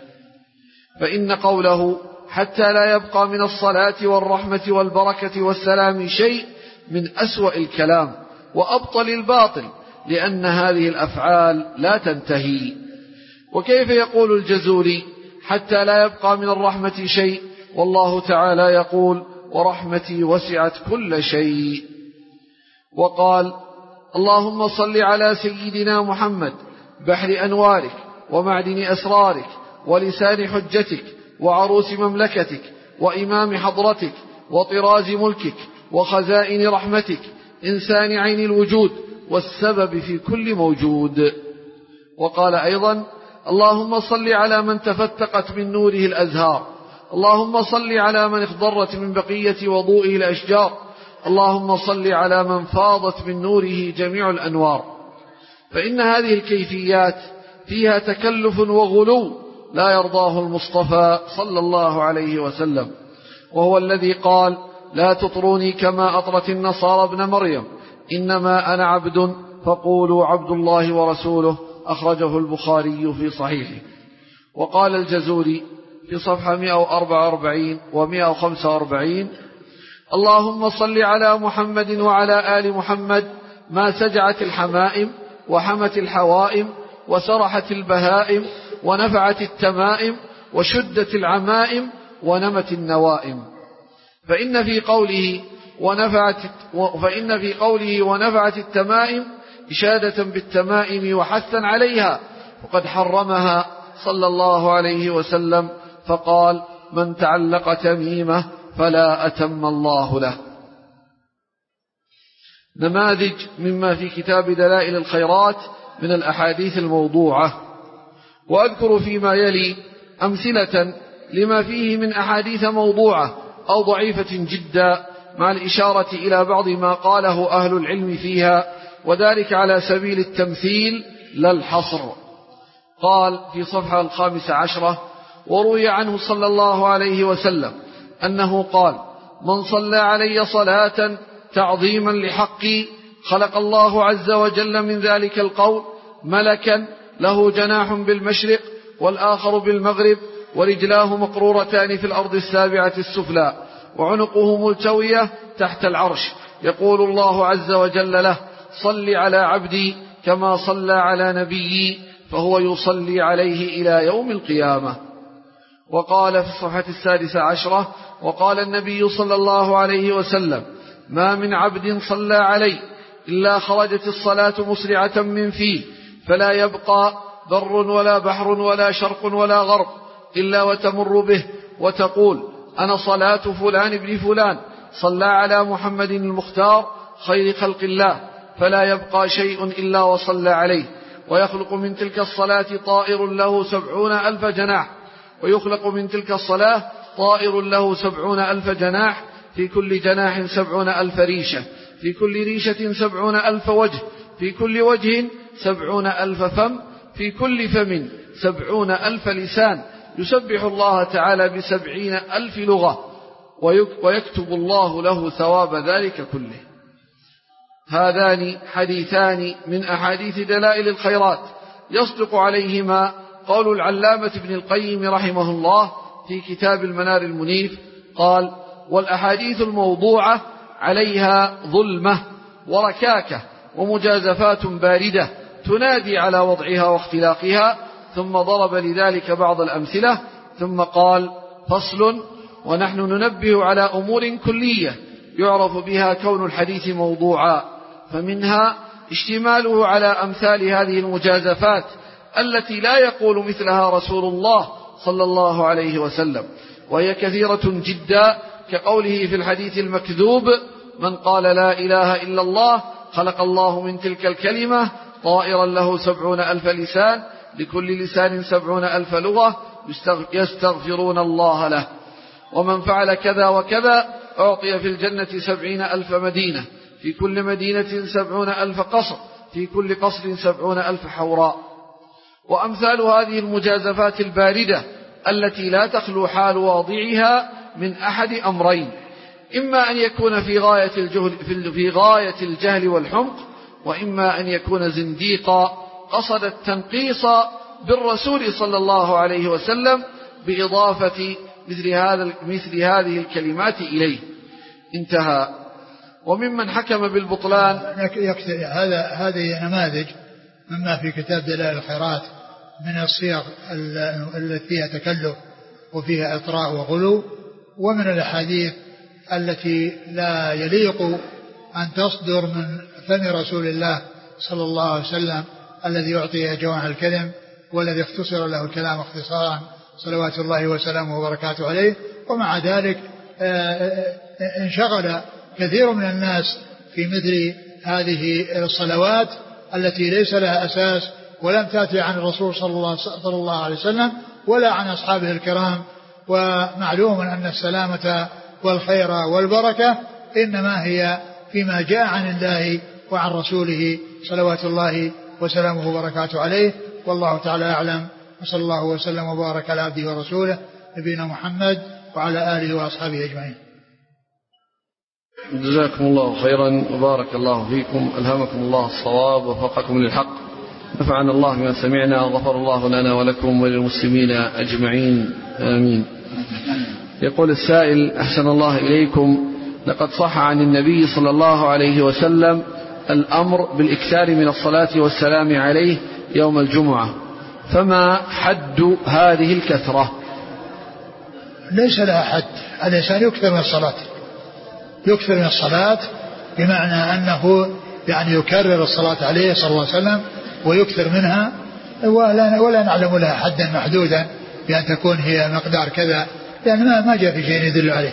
فإن قوله حتى لا يبقى من الصلاة والرحمة والبركة والسلام شيء من أسوأ الكلام وأبطل الباطل، لأن هذه الأفعال لا تنتهي. وكيف يقول الجزوري حتى لا يبقى من الرحمة شيء والله تعالى يقول: ورحمتي وسعت كل شيء. وقال: اللهم صل على سيدنا محمد بحر أنوارك ومعدن أسرارك ولسان حجتك وعروس مملكتك وإمام حضرتك وطراز ملكك وخزائن رحمتك، إنسان عين الوجود والسبب في كل موجود. وقال أيضا: اللهم صل على من تفتقت من نوره الأزهار، اللهم صل على من اخضرت من بقية وضوئه الأشجار، اللهم صل على من فاضت من نوره جميع الأنوار. فإن هذه الكيفيات فيها تكلف وغلو لا يرضاه المصطفى صلى الله عليه وسلم، وهو الذي قال: لا تطروني كما أطرت النصارى ابن مريم، إنما أنا عبد فقولوا عبد الله ورسوله، أخرجه البخاري في صحيحه. وقال الجزوري في صفحة مئة وأربعة وأربعين ومئة وخمسة وأربعين: اللهم صل على محمد وعلى آل محمد ما سجعت الحمائم وحمت الحوائم وسرحت البهائم ونفعت التمائم وشدت العمائم ونمت النوائم. فإن في قوله ونفعت, فإن في قوله ونفعت التمائم إشادة بالتمائم وحثا عليها، وقد حرمها صلى الله عليه وسلم فقال: من تعلق تميمة فلا أتم الله له. نماذج مما في كتاب دلائل الخيرات من الأحاديث الموضوعة. وأذكر فيما يلي أمثلة لما فيه من أحاديث موضوعة أو ضعيفة جدا، مع الإشارة إلى بعض ما قاله أهل العلم فيها، وذلك على سبيل التمثيل لا الحصر. قال في صفحة الخامسة عشرة: وروي عنه صلى الله عليه وسلم أنه قال: من صلى علي صلاة تعظيما لحقي خلق الله عز وجل من ذلك القول ملكا له جناح بالمشرق والآخر بالمغرب، ورجلاه مقرورتان في الأرض السابعة السفلى، وعنقه ملتوية تحت العرش، يقول الله عز وجل له: صل على عبدي كما صلى على نبيي، فهو يصلي عليه إلى يوم القيامة. وقال في الصفحة السادسة عشرة: وقال النبي صلى الله عليه وسلم: ما من عبد صلى علي إلا خرجت الصلاة مسرعة من فيه، فلا يبقى بر ولا بحر ولا شرق ولا غرب إلا وتمر به وتقول: أنا صلاة فلان ابن فلان صلى على محمد المختار خير خلق الله، فلا يبقى شيء إلا وصلى عليه. ويخلق من تلك الصلاة طائر له سبعون ألف جناح ويخلق من تلك الصلاة طائر له سبعون ألف جناح، في كل جناح سبعون ألف ريشة، في كل ريشة سبعون ألف وجه، في كل وجه سبعون ألف فم، في كل فم سبعون ألف لسان، يسبح الله تعالى بسبعين ألف لغة، ويكتب الله له ثواب ذلك كله. هذان حديثان من أحاديث دلائل الخيرات يصدق عليهما قول العلامة ابن القيم رحمه الله في كتاب المنار المنيف، قال: والأحاديث الموضوعة عليها ظلمة وركاكة ومجازفات باردة تنادي على وضعها واختلاقها، ثم ضرب لذلك بعض الأمثلة، ثم قال: فصل: ونحن ننبه على أمور كلية يعرف بها كون الحديث موضوعا، فمنها اشتماله على أمثال هذه المجازفات التي لا يقول مثلها رسول الله صلى الله عليه وسلم، وهي كثيرة جدا، كقوله في الحديث المكذوب: من قال لا إله إلا الله خلق الله من تلك الكلمة طائرا له سبعون ألف لسان، لكل لسان سبعون ألف لغة، يستغفرون الله له. ومن فعل كذا وكذا أعطي في الجنة سبعين ألف مدينة، في كل مدينة سبعون ألف قصر، في كل قصر سبعون ألف حوراء. وأمثال هذه المجازفات الباردة التي لا تخلو حال واضعها من أحد أمرين: إما أن يكون في غاية الجهل, في غاية الجهل والحمق، وإما أن يكون زنديقا قصد التنقيص بالرسول صلى الله عليه وسلم بإضافة مثل, هذا مثل هذه الكلمات إليه. انتهى. وممن حكم بالبطلان هذا هذه نماذج مما في كتاب دلائل الخيرات من الصيغ التي فيها تكلف وفيها إطراء وغلو، ومن الأحاديث التي لا يليق أن تصدر من فم رسول الله صلى الله عليه وسلم الذي يعطي جوامع الكلم والذي اختصر له الكلام اختصارا صلوات الله وسلامه وبركاته عليه. ومع ذلك انشغل كثير من الناس في مثل هذه الصلوات التي ليس لها أساس ولم تأتي عن الرسول صلى الله عليه وسلم ولا عن أصحابه الكرام. ومعلوم أن السلامة والخير والبركة إنما هي فيما جاء عن الله وعن رسوله صلوات الله وسلامه وبركاته عليه. والله تعالى أعلم، وصلى الله وسلم وبارك على عبده ورسوله نبينا محمد وعلى آله وأصحابه أجمعين. جزاكم الله خيرا وبارك الله فيكم، ألهمكم الله الصواب ووفقكم للحق، نفعنا الله بما سمعنا وغفر الله لنا ولكم وللمسلمين أجمعين، آمين. يقول السائل: أحسن الله إليكم، لقد صح عن النبي صلى الله عليه وسلم الأمر بالإكثار من الصلاة والسلام عليه يوم الجمعة، فما حد هذه الكثرة؟ ليس لها حد. الإنسان يكثر من الصلاة، يكثر من الصلاة بمعنى أنه يعني يكرر الصلاة عليه صلى الله عليه وسلم ويكثر منها، ولا, ولا نعلم لها حدا محدودا بأن تكون هي مقدار كذا، لأن يعني ما جاء في شيء يدل عليه.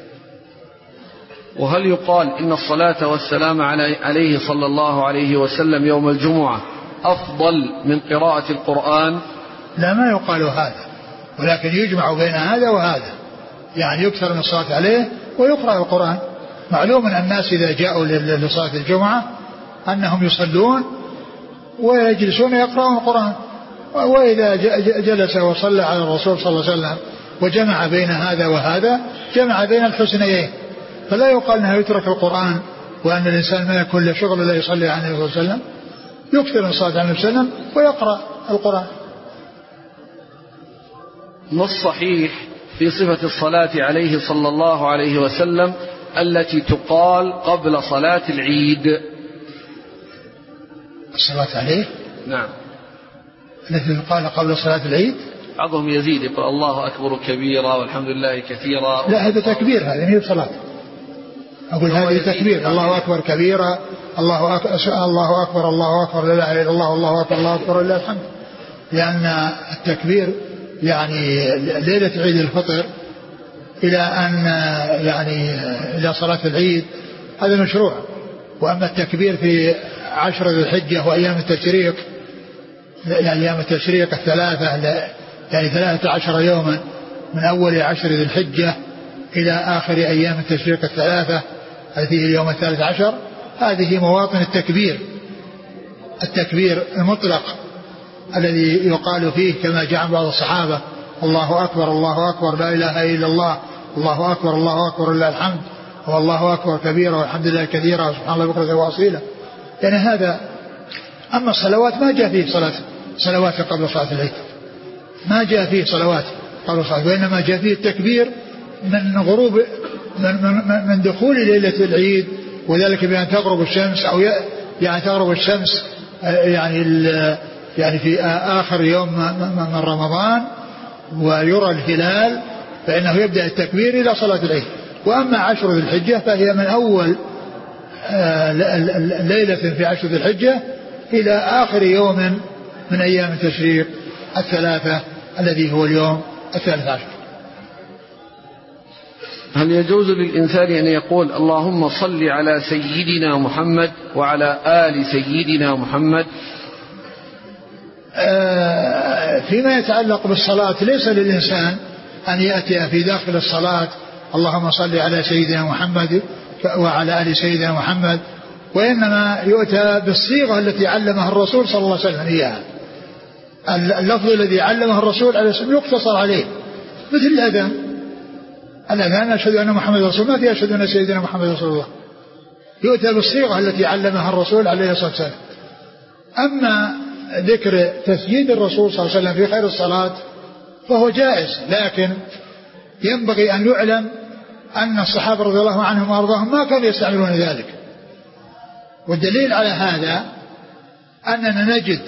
وهل يقال إن الصلاة والسلام عليه صلى الله عليه وسلم يوم الجمعة أفضل من قراءة القرآن؟ لا، ما يقال هذا، ولكن يجمع بين هذا وهذا، يعني يكثر من الصلاة عليه ويقرأ القرآن. معلوم أن الناس إذا جاءوا لصلاة الجمعة أنهم يصلون ويجلسون يقرأون القرآن، وإذا جلس وصلى على الرسول صلى الله عليه وسلم وجمع بين هذا وهذا جمع بين الحسنيين، فلا يقال أنه يترك القرآن وأن الإنسان ما يكون له شغل لا يصلي عليه صلى الله عليه وسلم. يكثر من الصلاة على النبي صلى الله عليه وسلم ويقرأ القرآن. ما الصحيح في صفة الصلاة عليه صلى الله عليه وسلم التي تقال قبل صلاة العيد؟ الصلاة عليه نعم التي تقال قبل صلاة العيد. بعضهم يزيد يقول الله أكبر كبيرا والحمد لله كثيرا. لا هذا تكبير، هذا هي صلاة. أقول هذه تكبير، الله أكبر كبيرا، الله أكبر الله أكبر الله أكبر لا إله إلا الله الله أكبر الله أكبر لله الحمد. لأن التكبير يعني ليلة عيد الفطر إلى أن يعني إلى صلاة العيد هذا مشروع. وأما التكبير في عشر ذي الحجة وأيام التشريق، أيام التشريق الثلاثة يعني ثلاثة عشر يوما من أول عشر ذي الحجة إلى آخر أيام التشريق الثلاثة هذه اليوم الثالث عشر، هذه مواطن التكبير، التكبير المطلق الذي يقال فيه كما جاء عن بعض الصحابة الله أكبر الله أكبر لا إله إلا الله الله أكبر الله أكبر لله الحمد والله أكبر كبيرا والحمد لله كثيرا سبحان الله بكرة وأصيلا. يعني هذا. أما الصلوات ما جاء فيه صلاة صلوات قبل صلاة العيد، ما جاء فيه صلوات قبل صلاة، وإنما جاء فيه التكبير من غروب من, من, من دخول ليلة العيد، وذلك بأن تغرب الشمس أو يعني تغرب الشمس يعني يعني في آخر يوم من رمضان ويرى الهلال، فإنه يبدأ التكبير إلى صلاة العيد. وأما عشر ذي الحجة فهي من أول ليلة في عشر ذي الحجة إلى آخر يوم من أيام التشريق الثلاثة الذي هو اليوم الثالث عشر. هل يجوز للإنسان أن يقول اللهم صل على سيدنا محمد وعلى آل سيدنا محمد؟ آه فيما يتعلق بالصلاة ليس للإنسان أن يأتي في داخل الصلاة اللهم صل على سيدنا محمد وعلى آل سيدنا محمد، وإنما يؤتى بالصيغة التي علمها الرسول صلى الله عليه وسلم إياها. اللفظ الذي علمه الرسول عليه الصلاة والسلام يقتصر عليه، مثل الأذان. الأذان أشهد أن محمد رسول الله، ما في أشهد أن سيدنا محمد رسول الله، يؤتى بالصيغة التي علمها الرسول عليه الصلاة والسلام. أما ذكر تسجيد الرسول صلى الله عليه وسلم في خير الصلاة فهو جائز، لكن ينبغي أن يعلم أن الصحابة رضي الله عنهم وأرضاهم ما كانوا يستعملون ذلك. والدليل على هذا أننا نجد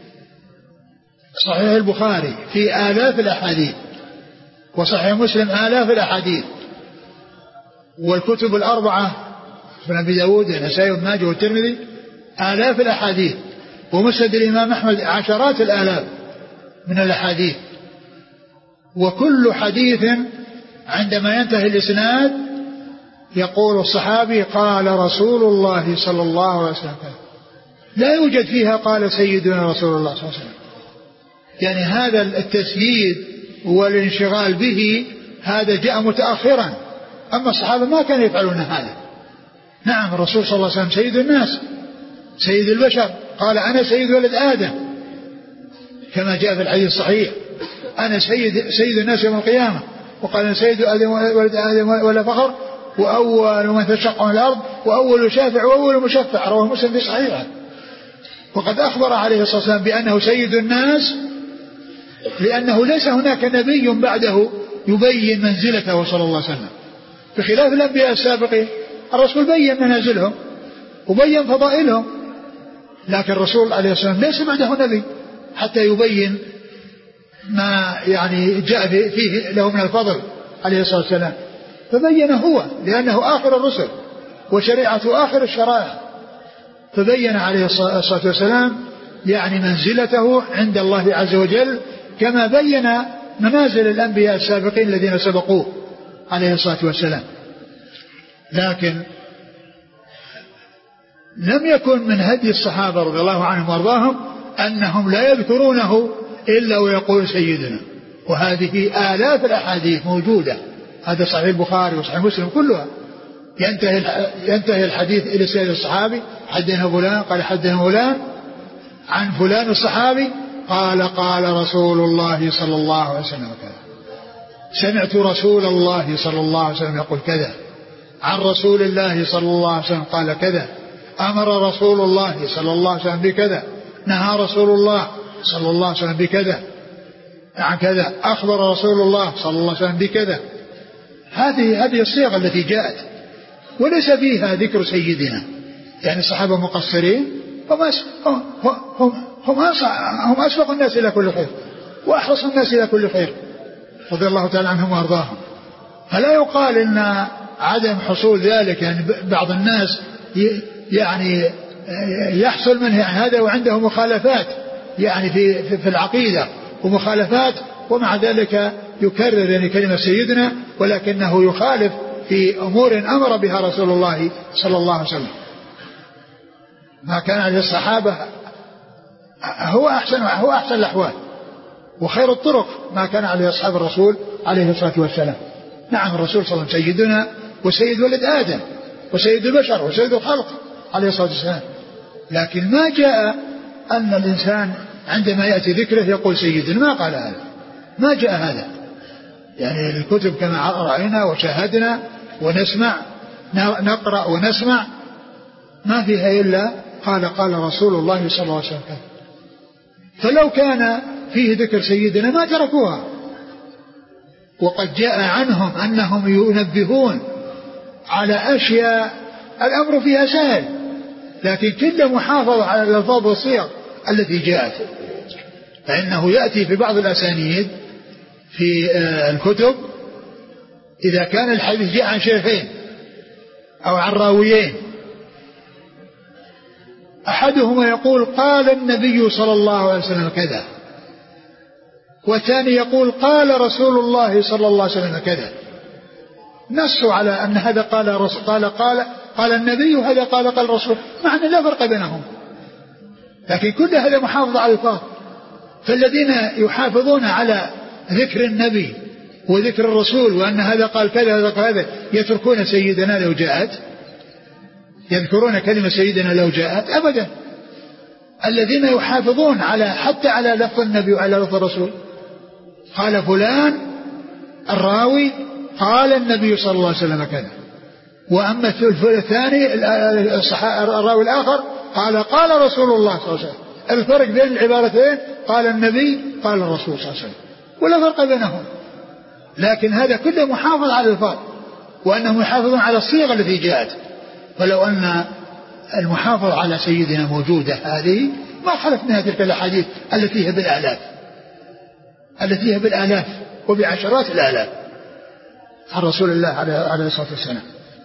صحيح البخاري في آلاف الأحاديث، وصحيح مسلم آلاف الأحاديث، والكتب الأربعة من أبي داود والنسائي وابن ماجه والترمذي آلاف الأحاديث، ومسند الإمام أحمد عشرات الآلاف من الأحاديث. وكل حديث عندما ينتهي الإسناد يقول الصحابي قال رسول الله صلى الله عليه وسلم، لا يوجد فيها قال سيدنا رسول الله صلى الله عليه وسلم. يعني هذا التسييد والانشغال به هذا جاء متأخرا، أما الصحابة ما كانوا يفعلون هذا. نعم الرسول صلى الله عليه وسلم سيد الناس سيد البشر، قال أنا سيد ولد آدم كما جاء في الحديث الصحيح، أنا سيد سيد الناس يوم القيامة، وقال أنا سيد آدم ولد آدم ولا فخر، وأول من تشق من الأرض وأول شافع وأول مشفع، رواه مسلم في صحيحه. وقد أخبر عليه الصلاة والسلام بأنه سيد الناس لأنه ليس هناك نبي بعده يبين منزلته صلى الله عليه وسلم، بخلاف الأنبياء السابقين. الرسول بين منازلهم وبين فضائلهم، لكن الرسول عليه الصلاة والسلام ليس بعده نبي حتى يبين ما يعني جاء فيه له من الفضل عليه الصلاة والسلام، فبين هو لأنه آخر الرسل وشريعته آخر الشرائع، فبين عليه الصلاة والسلام يعني منزلته عند الله عز وجل كما بين منازل الأنبياء السابقين الذين سبقوه عليه الصلاة والسلام. لكن لم يكن من هدي الصحابة رضي الله عنهم وارضاهم أنهم لا يذكرونه إلا ويقول سيدنا، وهذه آلاف الأحاديث موجودة، هذا صحيح البخاري وصحيح مسلم كلها ينتهي ينتهي الحديث إلى سيد الصحابي حدثنا فلان قال حدثنا فلان عن فلان الصحابي قال قال رسول الله صلى الله عليه وسلم كذا، سمعت رسول الله صلى الله عليه وسلم يقول كذا، عن رسول الله صلى الله عليه وسلم قال كذا. أمر رسول الله صلى الله عليه وسلم بكذا، نهى رسول الله صلى الله عليه وسلم بكذا عن كذا، أخبر رسول الله صلى الله عليه وسلم بكذا. هذه هذه الصيغ التي جاءت، وليس فيها ذكر سيدنا. يعني الصحابة مقصرين، هم هم هم هم أسبق الناس إلى كل خير وأحرص الناس إلى كل خير رضي الله تعالى عنهم وأرضاهم. فلا يقال إن عدم حصول ذلك، يعني بعض الناس يعني يحصل منه هذا وعنده مخالفات يعني في في العقيدة ومخالفات، ومع ذلك يكرر يعني كلمة سيدنا، ولكنه يخالف في أمور أمر بها رسول الله صلى الله عليه وسلم. ما كان عليه الصحابة هو أحسن هو أحسن الأحوال وخير الطرق ما كان عليه أصحاب الرسول عليه الصلاة والسلام. نعم الرسول صلى الله عليه وسلم سيدنا وسيد ولد آدم وسيد البشر وسيد الخلق عليه الصلاة والسلام، لكن ما جاء أن الإنسان عندما يأتي ذكره يقول سيدنا، ما قال هذا، ما جاء هذا. يعني الكتب كما رأينا وشاهدنا ونسمع نقرأ ونسمع ما فيها إلا قال قال رسول الله صلى الله عليه وسلم. فلو كان فيه ذكر سيدنا ما تركوها. وقد جاء عنهم أنهم ينبهون على أشياء الأمر فيها سهل، لكن كل محافظ على الألفاظ والصيغ التي جاءت. فإنه يأتي في بعض الأسانيد في الكتب إذا كان الحديث جاء عن شيخين أو عن راويين، أحدهما يقول قال النبي صلى الله عليه وسلم كذا، والثاني يقول قال رسول الله صلى الله عليه وسلم كذا، نصوا على أن هذا قال رسول قال قال قال النبي وهذا قال قال الرسول، مع أن لا فرق بينهم، لكن كل هذا محافظة على الفاظ. فالذين يحافظون على ذكر النبي وذكر الرسول وأن هذا قال كذا هذا قال هذا يتركون سيدنا لو جاءت، يذكرون كلمة سيدنا لو جاءت أبدا. الذين يحافظون على حتى على لفظ النبي وعلى لفظ الرسول، قال فلان الراوي قال النبي صلى الله عليه وسلم كذا، وأما الثاني الراوي الآخر قال قال رسول الله صلى الله عليه وسلم. الفرق بين العبارتين قال النبي قال الرسول صلى الله عليه وسلم، ولا فرق بينهم. لكن هذا كله محافظ على الفاظ، وأنهم يحافظون على الصيغة التي جاءت. ولو أن المحافظة على سيدنا موجودة هذه ما خلف منها تلك الأحاديث التي هي بالآلاف التي هي بالآلاف وبعشرات الآلاف عن رسول الله عليه الصلاة والسلام.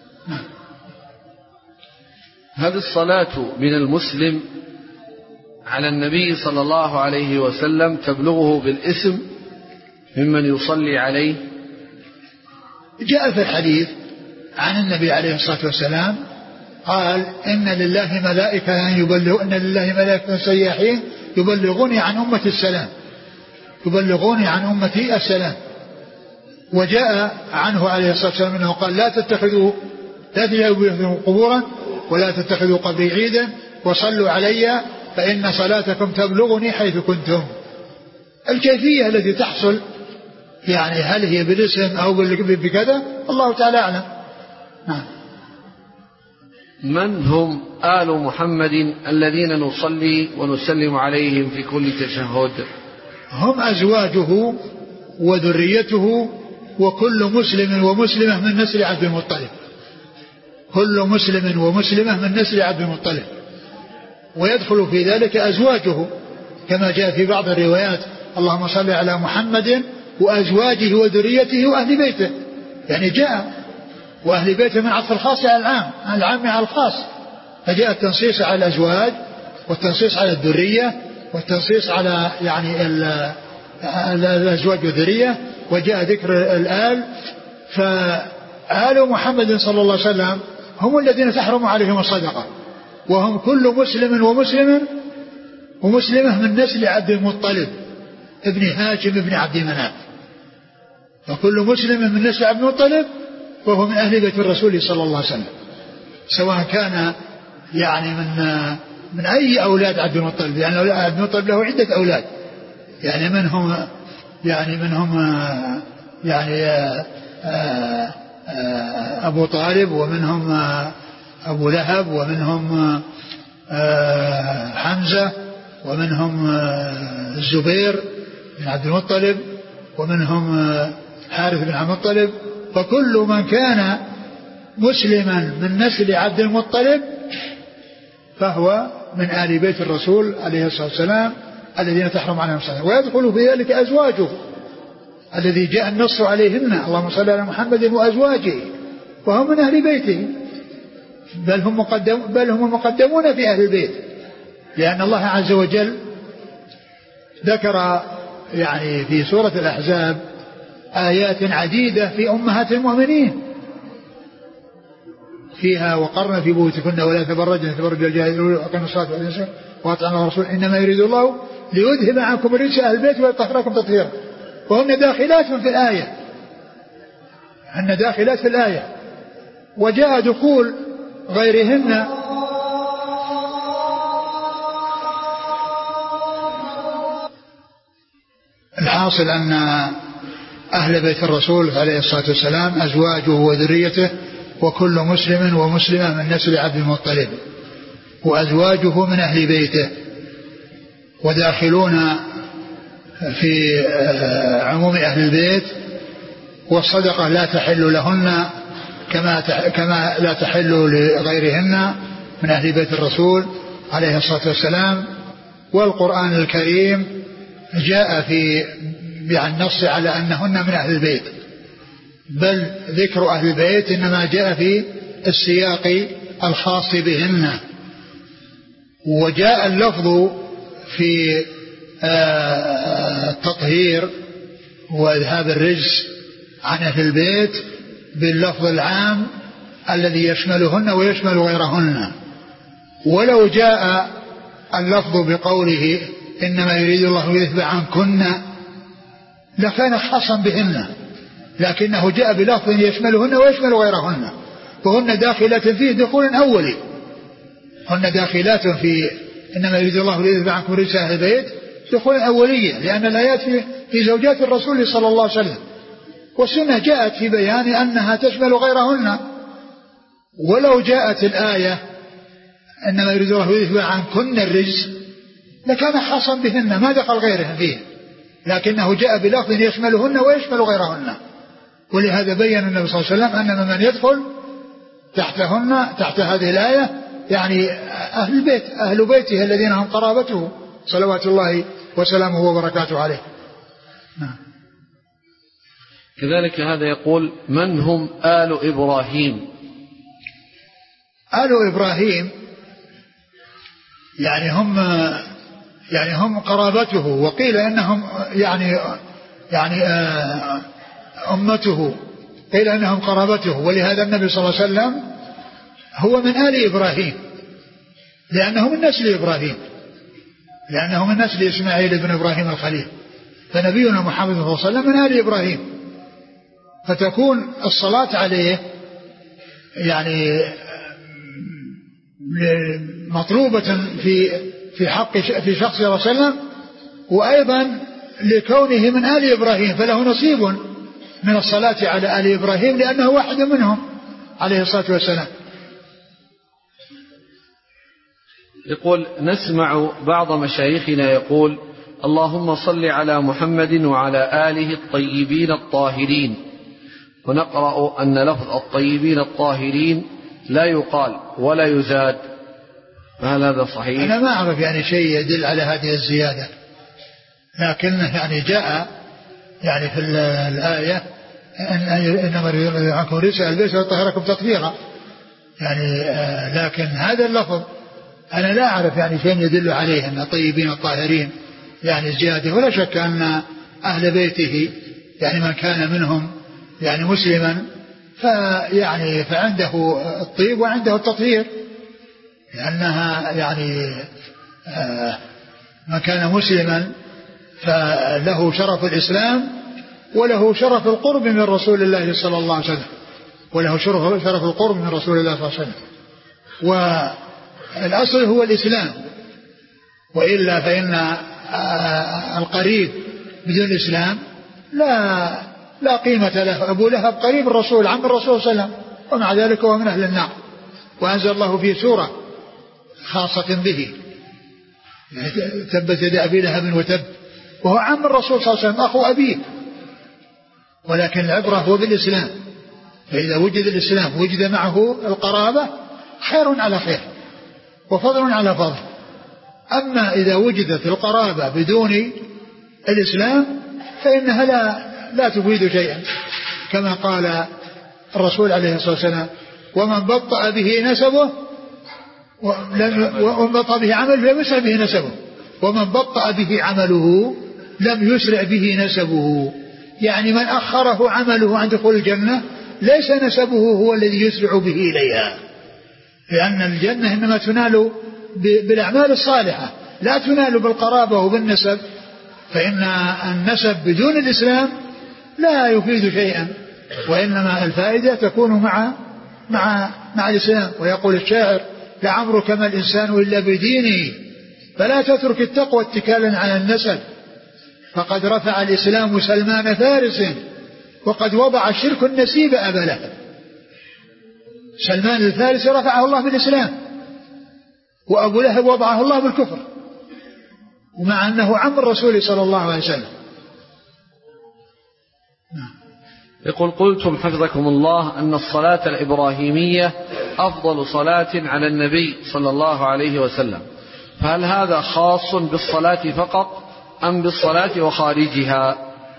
هذه الصلاة من المسلم على النبي صلى الله عليه وسلم تبلغه بالاسم ممن يصلي عليه. جاء في الحديث عن النبي عليه الصلاة والسلام قال إن لله ملائكة يبلغ إن لله ملائكة سياحين يبلغوني عن أمتي السلام يبلغوني عن أمتي السلام. وجاء عنه عليه الصلاة والسلام أنه قال لا تتخذوا لا تجعلوا قبورا ولا تتخذوا قبري عيدا وصلوا علي فإن صلاتكم تبلغني حيث كنتم. الكيفية التي تحصل يعني هل هي بالاسم أو بكذا الله تعالى أعلم. نعم. من هم آل محمد الذين نصلي ونسلم عليهم في كل تشهد؟ هم أزواجه وذريته وكل مسلم ومسلمة من نسل عبد المطلب كل مسلم ومسلمة من نسل عبد المطلب ويدخل في ذلك أزواجه كما جاء في بعض الروايات اللهم صل على محمد وأزواجه وذريته وأهل بيته، يعني جاء وأهل بيته من عطف الخاص على العام العام على الخاص، فجاء التنصيص على الأزواج والتنصيص على الذرية والتنصيص على يعني الأزواج والذرية، وجاء ذكر الآل. فآل محمد صلى الله عليه وسلم هم الذين تحرم عليهم الصدقة، وهم كل مسلم ومسلم ومسلمة من نسل عبد المطلب ابن هاشم ابن عبد مناف، فكل مسلم من نسل عبد المطلب وهو من أهل بيت الرسول صلى الله عليه وسلم، سواء كان يعني من من أي أولاد عبد المطلب، يعني عبد المطلب له عدة أولاد، يعني منهم يعني منهم يعني أبو طالب ومنهم أبو لهب، ومنهم حمزة، ومنهم الزبير بن عبد المطلب، ومنهم حارث بن عبد المطلب. فكل من كان مسلما من نسل عبد المطلب فهو من آل بيت الرسول عليه الصلاة والسلام الذين تحرم عليهم الصلاة. ويدخل في ذلك أزواجه الذي جاء النص عليهن، اللهم صل على محمد وأزواجه، وهم من أهل بيته، بل هم مقدم بل هم المقدمون في أهل البيت، لأن الله عز وجل ذكر يعني في سورة الأحزاب آيات عديدة في أمهات المؤمنين فيها: وقرن في بيوتكن ولا تبرجن تبرج الجاهلية وأقمنا الصلاة وأطعنا الرسول إنما يريد الله ليذهب عنكم الرجس أهل البيت ويطهركم تطهيرا. وهن داخلات في الآية، هن داخلات في الآية. وجاء دخول غيرهن الحاصل أن أهل بيت الرسول عليه الصلاة والسلام أزواجه وذريته، وكل مسلم ومسلمة من نسل عبد المطلب، وأزواجه من أهل بيته، وداخلون في عموم أهل البيت. والصدقة لا تحل لهن كما كما لا تحل لغيرهن من أهل بيت الرسول عليه الصلاة والسلام. والقرآن الكريم جاء في بالنص على أنهن من أهل البيت، بل ذكر أهل البيت إنما جاء في السياق الخاص بهن. وجاء اللفظ في التطهير وإذهاب الرجس عن أهل البيت باللفظ العام الذي يشملهن ويشمل غيرهن. ولو جاء اللفظ بقوله إنما يريد الله ليذهب عنكن لكان خاصا بهن، لكنه جاء بلفظ يشملهن ويشمل غيرهن، فهن داخلات فيه دخول أولي، هن داخلات في إنما يريد الله ليذهب عنكم رجس أهل البيت دخول أولية، لأن الآيات في, في زوجات الرسول صلى الله عليه وسلم، والسنة جاءت في بيان أنها تشمل غيرهن. ولو جاءت الآية إنما يريد الله ليذهب عنكن الرجس لكان خاصا بهن ما دخل غيرهن فيه، لكنه جاء بلفظ يشملهن ويشمل غيرهن. ولهذا بين النبي صلى الله عليه وسلم أن من يدخل تحتهن تحت هذه الآية يعني أهل البيت، أهل بيته الذين هم قرابته صلوات الله وسلامه وبركاته عليه. نعم. كذلك هذا يقول: من هم آل إبراهيم؟ آل إبراهيم يعني هم يعني هم قرابته، وقيل إنهم يعني يعني أمته، قيل إنهم قرابته. ولهذا النبي صلى الله عليه وسلم هو من آل إبراهيم لأنه من نسل إبراهيم، لأنه من نسل إسماعيل بن إبراهيم الخليل، فنبينا محمد صلى الله عليه وسلم من آل إبراهيم، فتكون الصلاة عليه يعني مطلوبة في في حق في شخص صلى الله عليه وسلم، وأيضا لكونه من آل إبراهيم فله نصيب من الصلاة على آل إبراهيم لأنه واحد منهم عليه الصلاة والسلام. يقول: نسمع بعض مشايخنا يقول: اللهم صل على محمد وعلى آله الطيبين الطاهرين، ونقرأ أن لفظ الطيبين الطاهرين لا يقال ولا يزاد، هل هذا صحيح؟ أنا ما أعرف يعني شيء يدل على هذه الزيادة، لكن يعني جاء يعني في الآية إنما يريد عنكم رجس أهل البيت ويطهركم تطهيرا، يعني آه لكن هذا اللفظ أنا لا أعرف يعني شيء يدل عليه أن طيبين الطاهرين يعني زيادة. ولا شك أن أهل بيته يعني من كان منهم يعني مسلما فيعني فعنده الطيب وعنده التطهير، لأنها يعني آه من كان مسلما فله شرف الإسلام وله شرف القرب من رسول الله صلى الله عليه وسلم، وله شرف شرف القرب من رسول الله صلى الله عليه وسلم. والأصل هو الإسلام، وإلا فإن القريب بدون الإسلام لا لا قيمة له. أبو لهب قريب الرسول، عم الرسول صلى الله عليه وسلم، ومع ذلك هو من أهل النار وأنزل الله فيه سورة خاصة به تبت يد أبي لهب وتب، وهو عم الرسول صلى الله عليه وسلم أخو أبيه، ولكن العبرة هو بالإسلام، فإذا وجد الإسلام وجد معه القرابة خير على خير وفضل على فضل. أما إذا وجدت القرابة بدون الإسلام فإنها لا, لا تفيد شيئا، كما قال الرسول عليه الصلاة والسلام: ومن بطأ به نسبه ومن بطأ به عمله لم يسرع به نسبه، ومن بطأ به عمله لم يسرع به نسبه. يعني من أخره عمله عن دخول الجنة ليس نسبه هو الذي يسرع به إليها، لأن الجنة إنما تنال بالأعمال الصالحة لا تنال بالقرابة وبالنسب، فإن النسب بدون الإسلام لا يفيد شيئا، وإنما الفائدة تكون مع مع مع الإسلام. ويقول الشاعر: لعمرك ما الإنسان إلا بدينه، فلا تترك التقوى اتكالا على النسب، فقد رفع الإسلام سلمان فارس وقد وضع الشرك النسيب أبا لهب. سلمان الفارسي رفعه الله بالإسلام، وأبو لهب وضعه الله بالكفر، ومع أنه عم الرسول صلى الله عليه وسلم. يقول: قلتم حفظكم الله أن الصلاة الإبراهيمية أفضل صلاة على النبي صلى الله عليه وسلم، فهل هذا خاص بالصلاة فقط أم بالصلاة وخارجها؟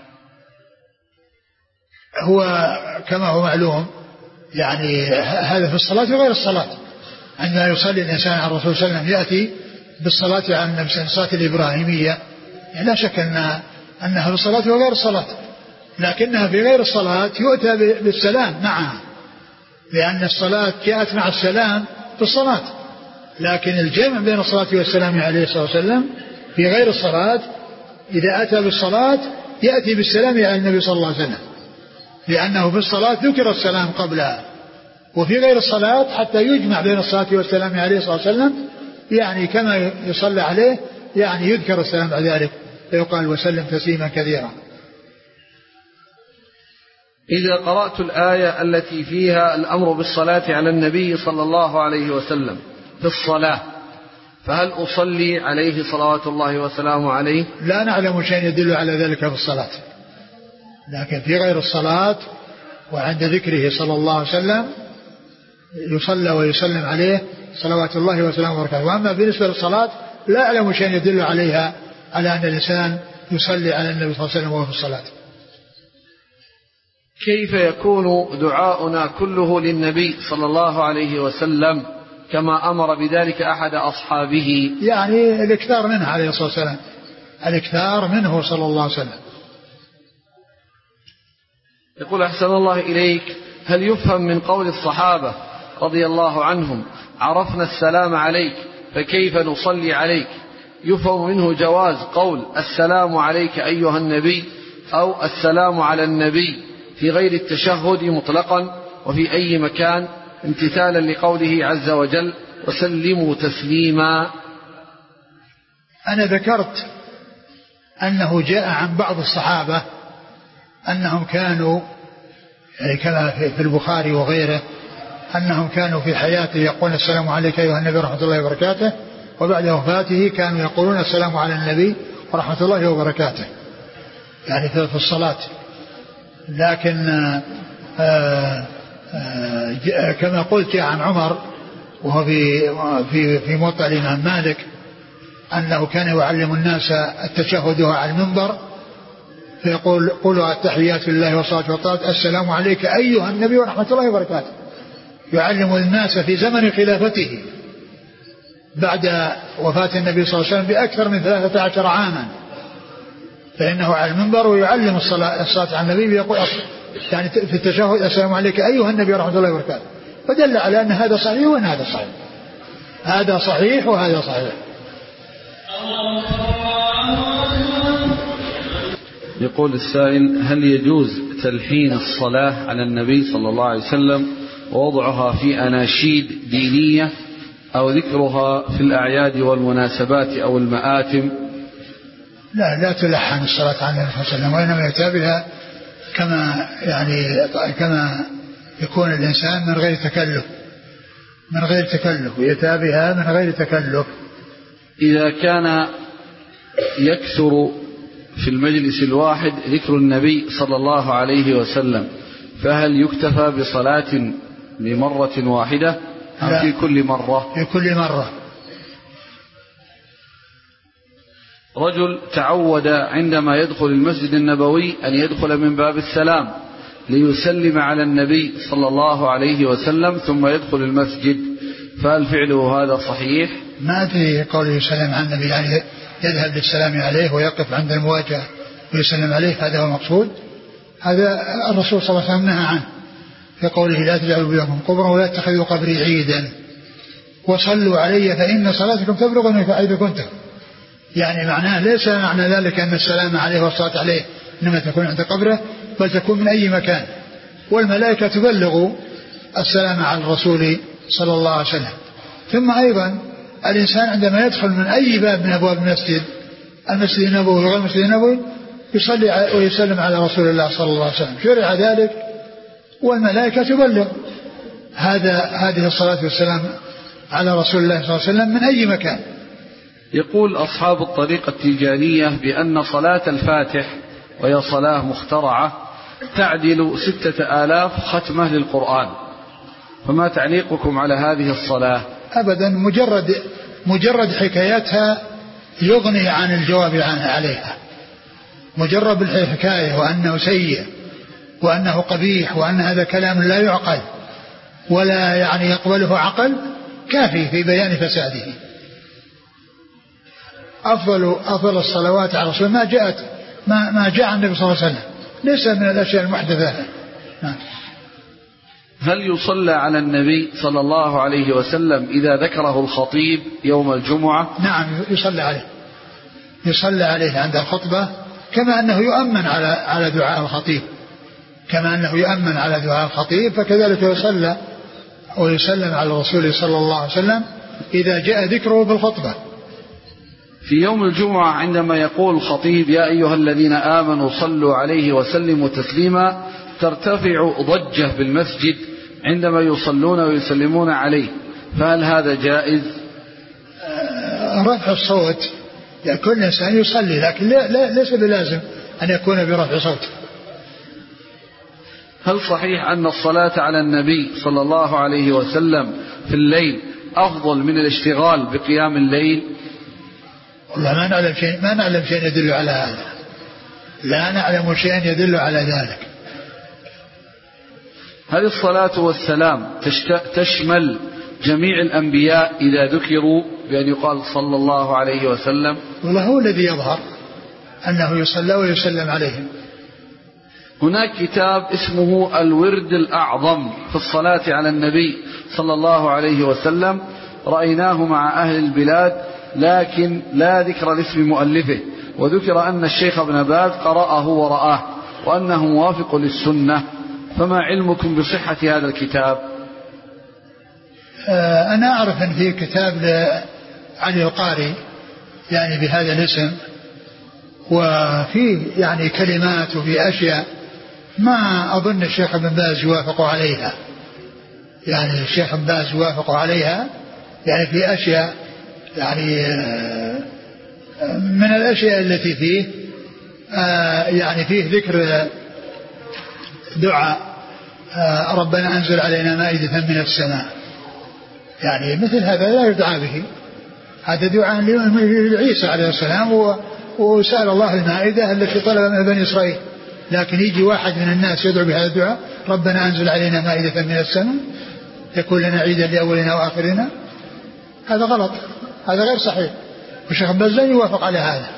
هو كما هو معلوم يعني هذا في الصلاة وغير الصلاة. عندما يصلي الإنسان على الرسول صلى الله عليه وسلم يأتي بالصلاة على النبي، الصلاة الإبراهيمية، يعني لا شك أن أنها في الصلاة وغير الصلاة، لكنها في غير الصلاة يؤتى بالسلام معها، لأن الصلاة جاءت مع السلام في الصلاة، لكن الجمع بين الصلاة والسلام عليه الصلاة والسلام في غير الصلاة إذا أتى بالصلاة يأتي بالسلام على النبي صلى الله عليه وسلم، لأنه في الصلاة ذكر السلام قبلها، وفي غير الصلاة حتى يجمع بين الصلاة والسلام عليه الصلاة والسلام يعني كما يصلى عليه يعني يذكر السلام بعد ذلك فيقال: وسلم تسليما كثيرا. إذا قرأت الآية التي فيها الأمر بالصلاة على النبي صلى الله عليه وسلم في الصلاة، فهل أصلي عليه صلوات الله وسلامه عليه؟ لا نعلم شيء يدل على ذلك في الصلاة، لكن في غير الصلاة وعند ذكره صلى الله عليه وسلم يصلى ويسلم عليه صلوات الله وسلامه وبركاته. وأما بالنسبة للصلاة لا أعلم شيء يدل عليها على أن الإنسان يصلي على النبي صلى الله عليه وسلم وهو في الصلاة. كيف يكون دعاؤنا كله للنبي صلى الله عليه وسلم كما أمر بذلك أحد أصحابه؟ يعني الاكثار منه عليه الصلاة والسلام، الاكثار منه صلى الله عليه وسلم. يقول: أحسن الله إليك، هل يفهم من قول الصحابة رضي الله عنهم: عرفنا السلام عليك فكيف نصلي عليك، يفهم منه جواز قول السلام عليك أيها النبي أو السلام على النبي في غير التشهد مطلقا وفي أي مكان، امتثالا لقوله عز وجل: وسلموا تسليما؟ أنا ذكرت أنه جاء عن بعض الصحابة أنهم كانوا كما في البخاري وغيره أنهم كانوا في حياته يقولون السلام عليك أيها النبي ورحمة الله وبركاته، وبعد وفاته كانوا يقولون السلام على النبي ورحمة الله وبركاته، يعني في الصلاة. لكن آآ آآ كما قلت جاء عن عمر وهو في في في موطأ الإمام مالك أنه كان يعلم الناس التشهد على المنبر فيقول: قولوا التحيات لله والصلاة والطاعة السلام عليك أيها النبي ورحمة الله وبركاته. يعلم الناس في زمن خلافته بعد وفاة النبي صلى الله عليه وسلم بأكثر من ثلاثة عشر عاما، فإنه على المنبر ويعلم الصلاة, الصلاة على النبي ويقول يعني في التشهد السلام عليك أيها النبي ورحمة الله وبركاته، فدل على أن هذا صحيح وأن هذا صحيح، هذا صحيح وهذا صحيح. يقول السائل: هل يجوز تلحين الصلاة على النبي صلى الله عليه وسلم ووضعها في أناشيد دينية أو ذكرها في الأعياد والمناسبات أو المآتم؟ لا لا تلحن الصلاة على النبي صلى الله عليه وسلم، وإنما يتابعها كما يعني كما يكون الإنسان من غير تكلف، من غير تكلف، ويؤتى بها من غير تكلف. إذا كان يكثر في المجلس الواحد ذكر النبي صلى الله عليه وسلم، فهل يكتفى بصلاة لمرة واحدة أم في كل مرة؟ في كل مرة. رجل تعود عندما يدخل المسجد النبوي أن يدخل من باب السلام ليسلم على النبي صلى الله عليه وسلم ثم يدخل المسجد، فهل فعله هذا صحيح؟ ما أدري قوله يسلم على النبي يعني يذهب للسلام عليه ويقف عند المواجهة ويسلم عليه، هذا هو المقصود. هذا الرسول صلى الله عليه وسلم نهى عنه في قوله لا تجعلوا بيوتكم قبرا ولا تتخذوا قبري عيدا وصلوا علي فإن صلاتكم تبلغني حيث كنتم. يعني معناه ليس معنى ذلك أن السلام عليه والصلاة عليه إنما تكون عند قبره، بل تكون من أي مكان، والملائكة تبلغ السلام على الرسول صلى الله عليه وسلم. ثم أيضا الإنسان عندما يدخل من أي باب من أبواب المسجد المسجد النبوي وغير المسجد النبوي يصلي ويسلم على رسول الله صلى الله عليه وسلم، شرع ذلك والملائكة تبلغ هذا هذه الصلاة والسلام على رسول الله صلى الله عليه وسلم من أي مكان. يقول أصحاب الطريقة التيجانية بأن صلاة الفاتح وهي صلاة مخترعة تعدل ستة آلاف ختمة للقرآن، فما تعليقكم على هذه الصلاة؟ أبدا، مجرد مجرد حكايتها يغني عن الجواب عنها عليها، مجرد الحكاية وأنه سيء وأنه قبيح وأن هذا كلام لا يعقل ولا يعني يقبله عقل كافي في بيان فساده. أفضل أفضل الصلوات على رسول ما جاءت ما ما جاء عن النبي صلى الله عليه وسلم، ليس من الأشياء المحدثة. نعم. هل يصلى على النبي صلى الله عليه وسلم إذا ذكره الخطيب يوم الجمعة؟ نعم يصلى عليه، يصلى عليه عند الخطبة، كما أنه يؤمن على على دعاء الخطيب، كما أنه يؤمن على دعاء الخطيب فكذلك يصلى ويسلم على الرسول صلى الله عليه وسلم إذا جاء ذكره بالخطبة. في يوم الجمعة عندما يقول الخطيب يا أيها الذين آمنوا صلوا عليه وسلموا تسليما، ترتفع ضجة بالمسجد عندما يصلون ويسلمون عليه، فهل هذا جائز؟ رفع الصوت يعني كل إنسان يصلي، لكن لا لا ليس بلازم أن يكون برفع صوت. هل صحيح أن الصلاة على النبي صلى الله عليه وسلم في الليل أفضل من الاشتغال بقيام الليل؟ والله ما نعلم شيء ما نعلم شيء يدل على هذا، لا نعلم شيء يدل على ذلك. هل الصلاة والسلام تشمل جميع الأنبياء إذا ذكروا بأن يقال صلى الله عليه وسلم؟ والله هو الذي يظهر أنه يصلى ويسلم عليهم. هناك كتاب اسمه الورد الأعظم في الصلاة على النبي صلى الله عليه وسلم، رأيناه مع أهل البلاد لكن لا ذكر لاسم مؤلفه، وذكر أن الشيخ ابن باز قرأه ورآه وأنه موافق للسنة، فما علمكم بصحة هذا الكتاب؟ آه أنا أعرف أن في كتاب لعلي القاري يعني بهذا الاسم، وفي يعني كلمات وفي أشياء ما أظن الشيخ ابن باز يوافق عليها، يعني الشيخ ابن باز يوافق عليها يعني في أشياء يعني من الأشياء التي فيه يعني فيه ذكر دعاء ربنا أنزل علينا مائدة من السماء، يعني مثل هذا لا يدعى به، هذا دعاء لعيسى عليه السلام وسأل الله المائدة التي طلب من بني إسرائيل، لكن يجي واحد من الناس يدعو بهذا الدعاء ربنا أنزل علينا مائدة من السماء يكون لنا عيدا لأولنا وآخرنا، هذا غلط، هذا غير صحيح، والشيخ ابن باز لا يوافق على هذا.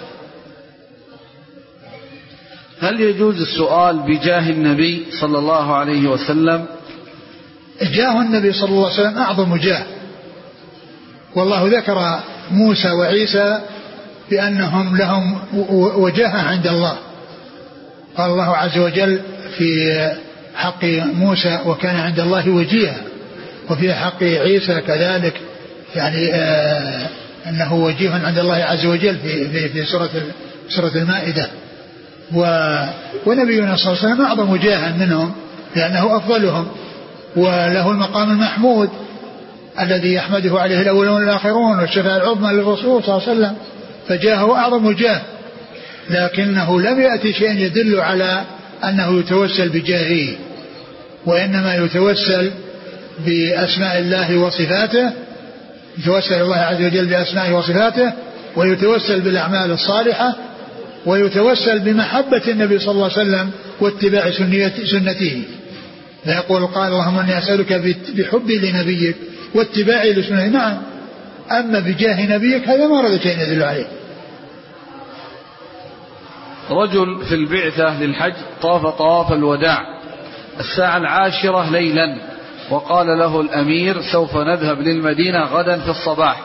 هل يجوز السؤال بجاه النبي صلى الله عليه وسلم؟ جاه النبي صلى الله عليه وسلم أعظم جاه، والله ذكر موسى وعيسى بأنهم لهم وجاهة عند الله، قال الله عز وجل في حق موسى وكان عند الله وجيها، وفي حق عيسى كذلك يعني آه أنه وجيه عند الله عز وجل في, في, في سورة, سورة المائدة، ونبينا صلى الله عليه وسلم أعظم جاها منهم لأنه أفضلهم وله المقام المحمود الذي يحمده عليه الأولون والآخرون، والشفاعة العظمى للرسول صلى الله عليه وسلم، فجاهه أعظم جاه، لكنه لم يأتي شيء يدل على أنه يتوسل بجاهه، وإنما يتوسل بأسماء الله وصفاته، يتوسل الله عز وجل بأسمائه وصفاته، ويتوسل بالأعمال الصالحة، ويتوسل بمحبة النبي صلى الله عليه وسلم واتباع سنته. فيقول قال اللهم اني اسالك بحبي لنبيك واتباعي لسنته. نعم، اما بجاه نبيك هذا ما ورد شيء يدل عليه. رجل في البعثة للحج طاف طواف الوداع الساعة العاشرة ليلا، وقال له الأمير سوف نذهب للمدينة غدا في الصباح،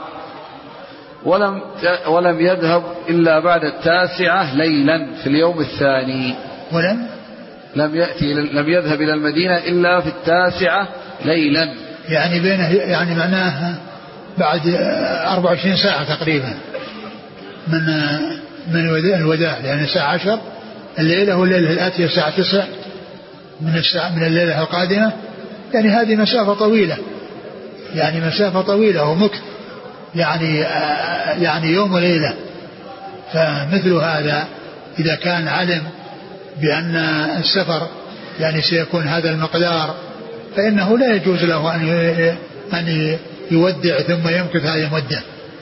ولم ولم يذهب إلا بعد التاسعة ليلا في اليوم الثاني. ولم لم يأتي لم يذهب إلى المدينة إلا في التاسعة ليلا، يعني بينه يعني معناه بعد أربع وعشرين ساعة تقريبا من من الوداع، لأن الساعة عشر الليلة والليلة الآتية الساعة تسع من الساعة من الليلة القادمة، يعني هذه مسافة طويلة، يعني مسافة طويلة ومكث يعني يعني يوم وليلة. فمثل هذا إذا كان علم بأن السفر يعني سيكون هذا المقدار، فإنه لا يجوز له أن أن يودع ثم يمكث هذه المدة،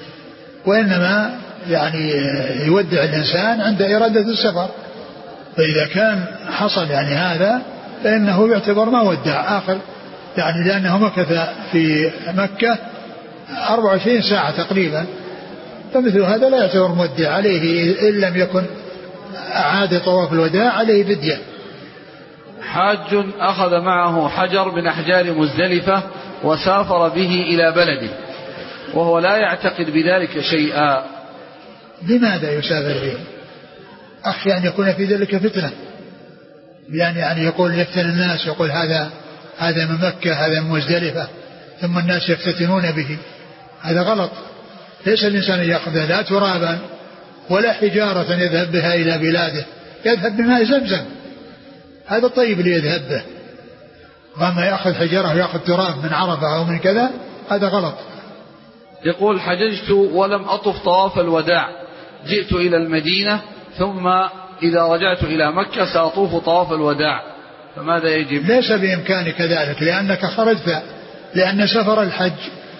وإنما يعني يودع الإنسان عند إرادة السفر. فإذا كان حصل يعني هذا فإنه يعتبر ما ودع آخر، يعني لأنه مكث في مكة أربع وعشرين ساعة تقريبا، فمثل هذا لا يعتبر مودع، عليه إن لم يكن أعاد طواف الوداع عليه فدية. حاج أخذ معه حجر من أحجار مزدلفة وسافر به إلى بلده وهو لا يعتقد بذلك شيئا، لماذا يسافر به؟ أخشى أن يكون في ذلك فتنة، يعني يعني يقول يفتن الناس، يقول هذا هذا من مكة هذا من مزدلفة، ثم الناس يفتتنون به، هذا غلط. ليس الإنسان يأخذ لا ترابا ولا حجارة يذهب بها إلى بلاده، يذهب بماء زمزم، هذا الطيب اللي يذهب به، وما يأخذ حجارة ويأخذ تراب من عرفة أو من كذا، هذا غلط. يقول حججت ولم أطف طواف الوداع، جئت إلى المدينة ثم إذا رجعت إلى مكة سأطوف طواف الوداع، فماذا يجب؟ ليس بإمكانك ذلك، لأنك خرجت، لأن سفر الحج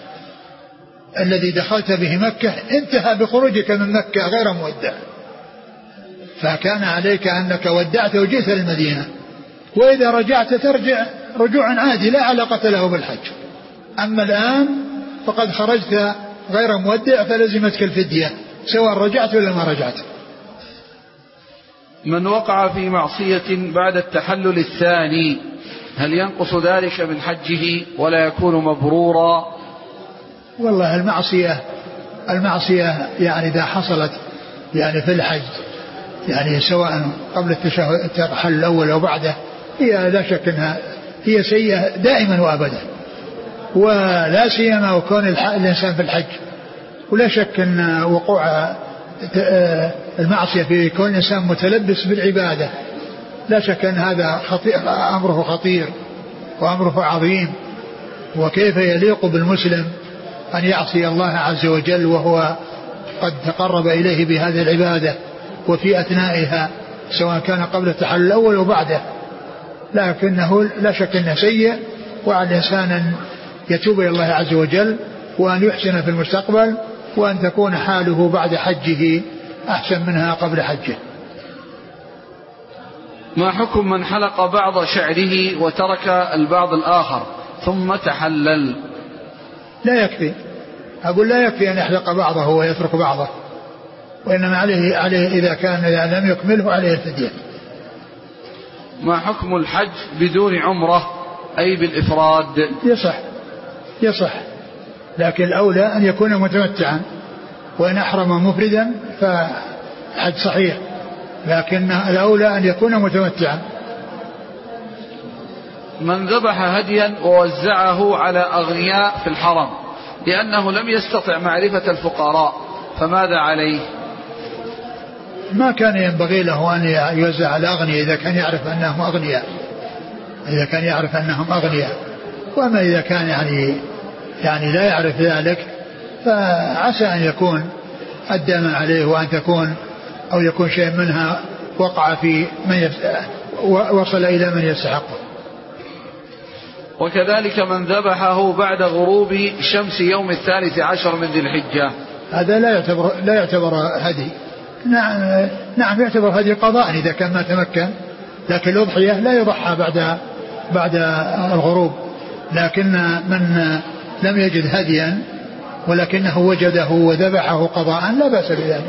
الذي دخلت به مكة انتهى بخروجك من مكة غير مودع، فكان عليك أنك ودعت وجئت للمدينة، وإذا رجعت ترجع رجوعا عادي لا علاقة له بالحج. أما الآن فقد خرجت غير مودع فلزمتك الفدية سواء رجعت ولا ما رجعت. من وقع في معصية بعد التحلل الثاني هل ينقص ذلك من حجه ولا يكون مبرورا؟ والله المعصية المعصية يعني إذا حصلت يعني في الحج يعني سواء قبل التحلل الأول أو بعده، هي لا شك أنها هي سيئة دائما وأبدا، ولا سيما وكون الإنسان في الحج، ولا شك أن وقوع المعصية في كون الإنسان متلبس بالعبادة لا شك أن هذا خطير، أمره خطير وأمره عظيم. وكيف يليق بالمسلم أن يعصي الله عز وجل وهو قد تقرب إليه بهذه العبادة وفي أثنائها سواء كان قبل التحلل الأول وبعده، لكنه لا شك أنه سيء، وعلى الإنسان أن يتوب إلى الله عز وجل وأن يحسن في المستقبل، وأن تكون حاله بعد حجه أحسن منها قبل حجه. ما حكم من حلق بعض شعره وترك البعض الآخر ثم تحلل؟ لا يكفي، أقول لا يكفي أن يحلق بعضه ويترك بعضه، وإنما عليه, عليه إذا كان إذا لم يكمله عليه الفدية. ما حكم الحج بدون عمرة أي بالإفراد؟ يصح يصح لكن الأولى أن يكون متمتعا، وإن أحرم مفردا فحج صحيح، لكن الأولى أن يكون متمتعا. من ذبح هديا ووزعه على أغنياء في الحرم لأنه لم يستطع معرفة الفقراء فماذا عليه؟ ما كان ينبغي له أن يوزع على أغنياء إذا كان يعرف أنهم أغنياء، إذا كان يعرف أنهم أغنياء. وأما إذا كان يعني يعني لا يعرف ذلك، فعسى أن يكون أدى ما عليه وأن تكون أو يكون شيء منها وقع في من يس... وصل إلى من يستحقه. وكذلك من ذبحه بعد غروب شمس يوم الثالث عشر من ذي الحجة، هذا لا يعتبر لا يعتبر هدي. نعم نعم يعتبر هدي قضاء إذا كان ما تمكن، لكن الأضحية لا يضحى بعد بعد الغروب. لكن من لم يجد هديا ولكنه وجده وذبحه قضاء لا بأس بذلك.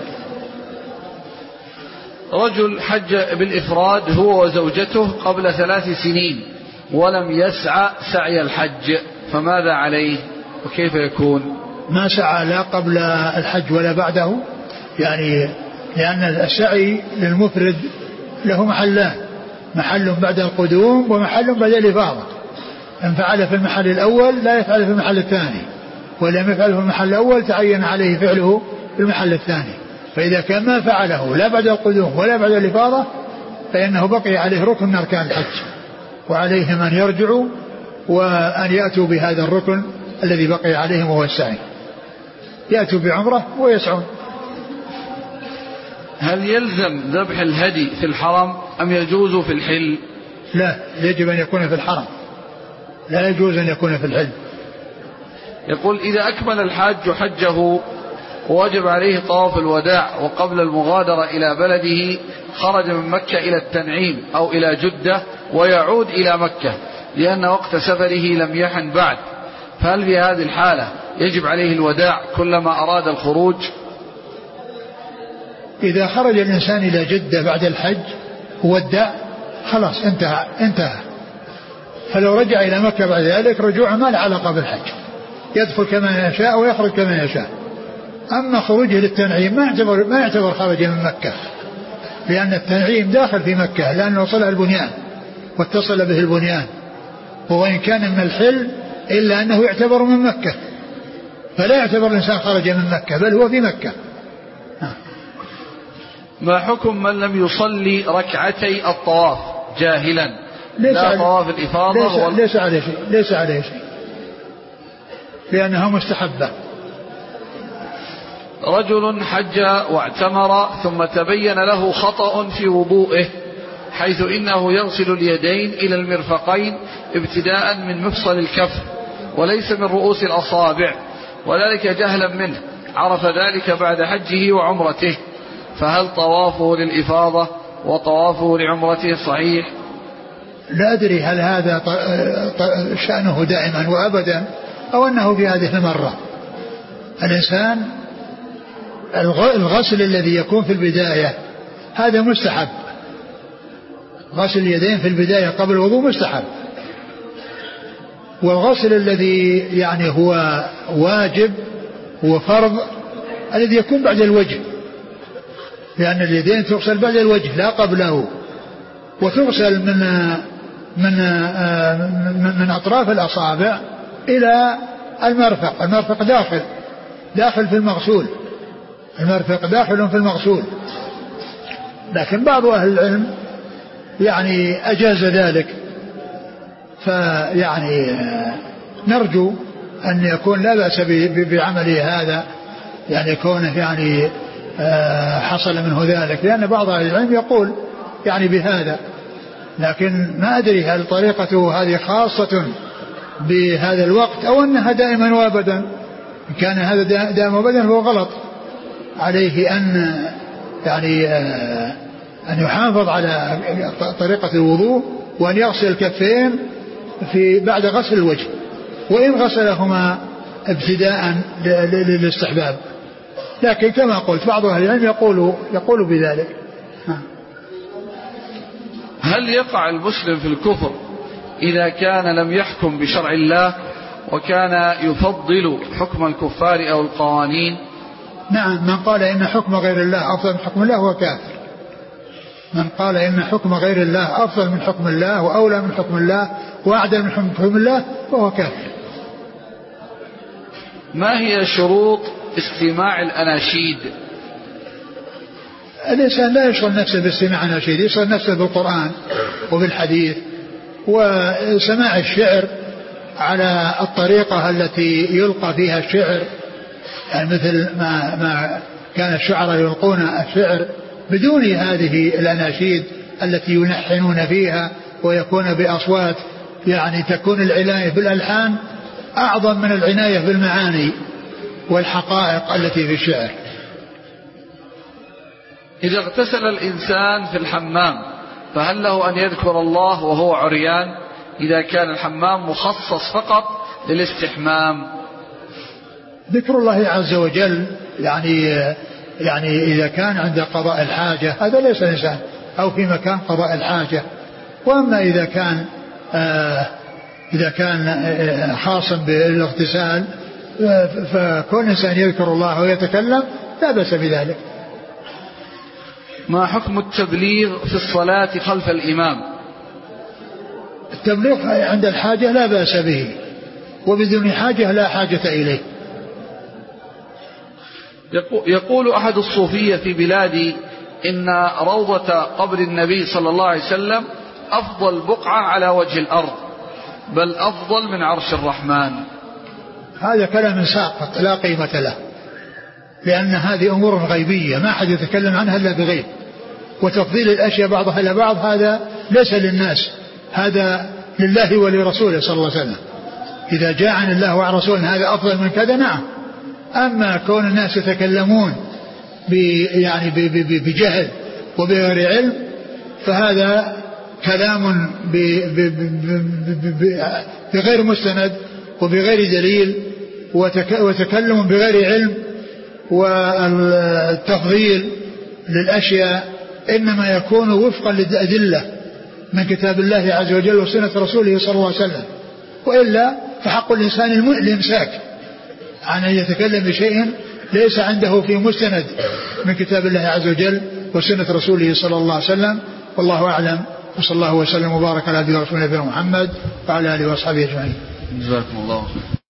رجل حج بالإفراد هو وزوجته قبل ثلاث سنين ولم يسعى سعي الحج، فماذا عليه وكيف يكون؟ ما سعى لا قبل الحج ولا بعده، يعني لأن السعي للمفرد له محلان، محل بعد القدوم ومحل بعد الإفاضة. إن فعل في المحل الأول لا يفعل في المحل الثاني، ولم يفعله في المحل الأول تعين عليه فعله في المحل الثاني. فإذا كان ما فعله لا بعد القدوم ولا بعد الإفاضة فإنه بقي عليه ركن من أركان الحج، وعليهم أن يرجعوا وأن يأتوا بهذا الركن الذي بقي عليهم وهو السعي، يأتوا بعمرة ويسعون. هل يلزم ذبح الهدي في الحرم أم يجوز في الحل؟ لا، يجب أن يكون في الحرم، لا يجوز أن يكون في الحل. يقول إذا أكمل الحاج حجه ووجب عليه طواف الوداع وقبل المغادرة إلى بلده خرج من مكة إلى التنعيم أو إلى جدة ويعود إلى مكة لأن وقت سفره لم يحن بعد، فهل في هذه الحالة يجب عليه الوداع كلما أراد الخروج؟ إذا خرج الإنسان إلى جدة بعد الحج ودع خلاص انتهى انتهى فلو رجع إلى مكة بعد ذلك رجوع ما له علاقة بالحج، يدخل كما يشاء ويخرج كما يشاء. أما خروجه للتنعيم ما يعتبر ما يعتبر خرج من مكة، لأن التنعيم داخل في مكة لأنه وصل البنيان واتصل به البنيان، وإن كان من الحل إلا أنه يعتبر من مكة، فلا يعتبر الإنسان خرج من مكة بل هو في مكة. ما حكم من لم يصلي ركعتي الطواف جاهلا لا طواف الإفاضة؟ ليس, وال... ليس عليه شيء ليس عليه شيء لأنها مستحبة. رجل حج واعتمر ثم تبين له خطأ في وضوئه، حيث إنه يغسل اليدين إلى المرفقين ابتداء من مفصل الكف وليس من رؤوس الأصابع، وذلك جهلا منه، عرف ذلك بعد حجه وعمرته، فهل طوافه للإفاضة وطوافه لعمرته صحيح؟ لا أدري هل هذا شأنه دائما وأبدا أو أنه في هذه المرة. الإنسان الغسل الذي يكون في البداية هذا مستحب، غسل اليدين في البداية قبل الوضوء مستحب، والغسل الذي يعني هو واجب هو فرض الذي يكون بعد الوجه، لأن اليدين تغسل بعد الوجه لا قبله، وتغسل من من من, من أطراف الأصابع إلى المرفق. المرفق داخل داخل في المغسول، المرفق داخل في المغسول، لكن بعض أهل العلم يعني أجاز ذلك، فيعني نرجو أن يكون لا بأس بعمله هذا، يعني كونه يعني حصل منه ذلك، لأن بعض أهل العلم يقول يعني بهذا، لكن ما أدري هل طريقته هذه خاصة بهذا الوقت أو أنها دائما وابدا. إن كان هذا دائما وابدا فهو غلط، عليه أن يعني أن يحافظ على طريقة الوضوء وأن يغسل الكفين في بعد غسل الوجه، وإن غسلهما ابتداء للاستحباب، لكن كما قلت بعض أهل العلم يقول يقول بذلك. هل يقع المسلم في الكفر إذا كان لم يحكم بشرع الله وكان يفضل حكم الكفار أو القوانين؟ نعم، من قال إن حكم غير الله أفضل من حكم الله هو كافر. من قال إن حكم غير الله أفضل من حكم الله وأولى من حكم الله وأعدل من حكم الله فهو كافر. ما هي شروط استماع الأناشيد؟ الإنسان لا يشغل نفسه باستماع الأناشيد، يشغل نفسه بالقرآن وبالحديث، وسماع الشعر على الطريقة التي يلقى فيها الشعر، يعني مثل ما, ما كان الشعراء يلقون الشعر بدون هذه الأناشيد التي يلحنون فيها ويكون بأصوات، يعني تكون العناية بالألحان أعظم من العناية بالمعاني والحقائق التي في الشعر. إذا اغتسل الإنسان في الحمام فهل له أن يذكر الله وهو عريان إذا كان الحمام مخصص فقط للاستحمام؟ ذكر الله عز وجل يعني يعني إذا كان عند قضاء الحاجة هذا ليس الإنسان، أو في مكان قضاء الحاجة. وأما إذا كان آه إذا كان آه خاصا بالاغتسال فكون إنسان يذكر الله ويتكلم لا بأس بذلك. ما حكم التبليغ في الصلاة خلف الإمام؟ التبليغ عند الحاجة لا بأس به، وبدون حاجة لا حاجة إليه. يقول أحد الصوفية في بلادي إن روضة قبر النبي صلى الله عليه وسلم أفضل بقعة على وجه الأرض، بل أفضل من عرش الرحمن. هذا كلام ساقط لا قيمة له، لأن هذه أمور غيبية ما أحد يتكلم عنها إلا بغيب، وتفضيل الأشياء بعضها إلى بعض هذا ليس للناس، هذا لله ولرسوله صلى الله عليه وسلم. إذا جاء عن الله وعن رسوله هذا أفضل من كذا نعم. أما كون الناس يتكلمون يعني بجهل وبغير علم فهذا كلام بغير مستند وبغير دليل، وتكلم بغير علم. والتفضيل للأشياء إنما يكون وفقا للأدلة من كتاب الله عز وجل وسنة رسوله صلى الله عليه وسلم، وإلا فحق الإنسان الإمساك عن أن يتكلم بشيء ليس عنده في مستند من كتاب الله عز وجل وسنة رسوله صلى الله عليه وسلم. والله أعلم، وصلى الله وسلم وبارك على نبينا ورسولنا محمد وعلى آله وأصحابه أجمعين. جزاكم الله.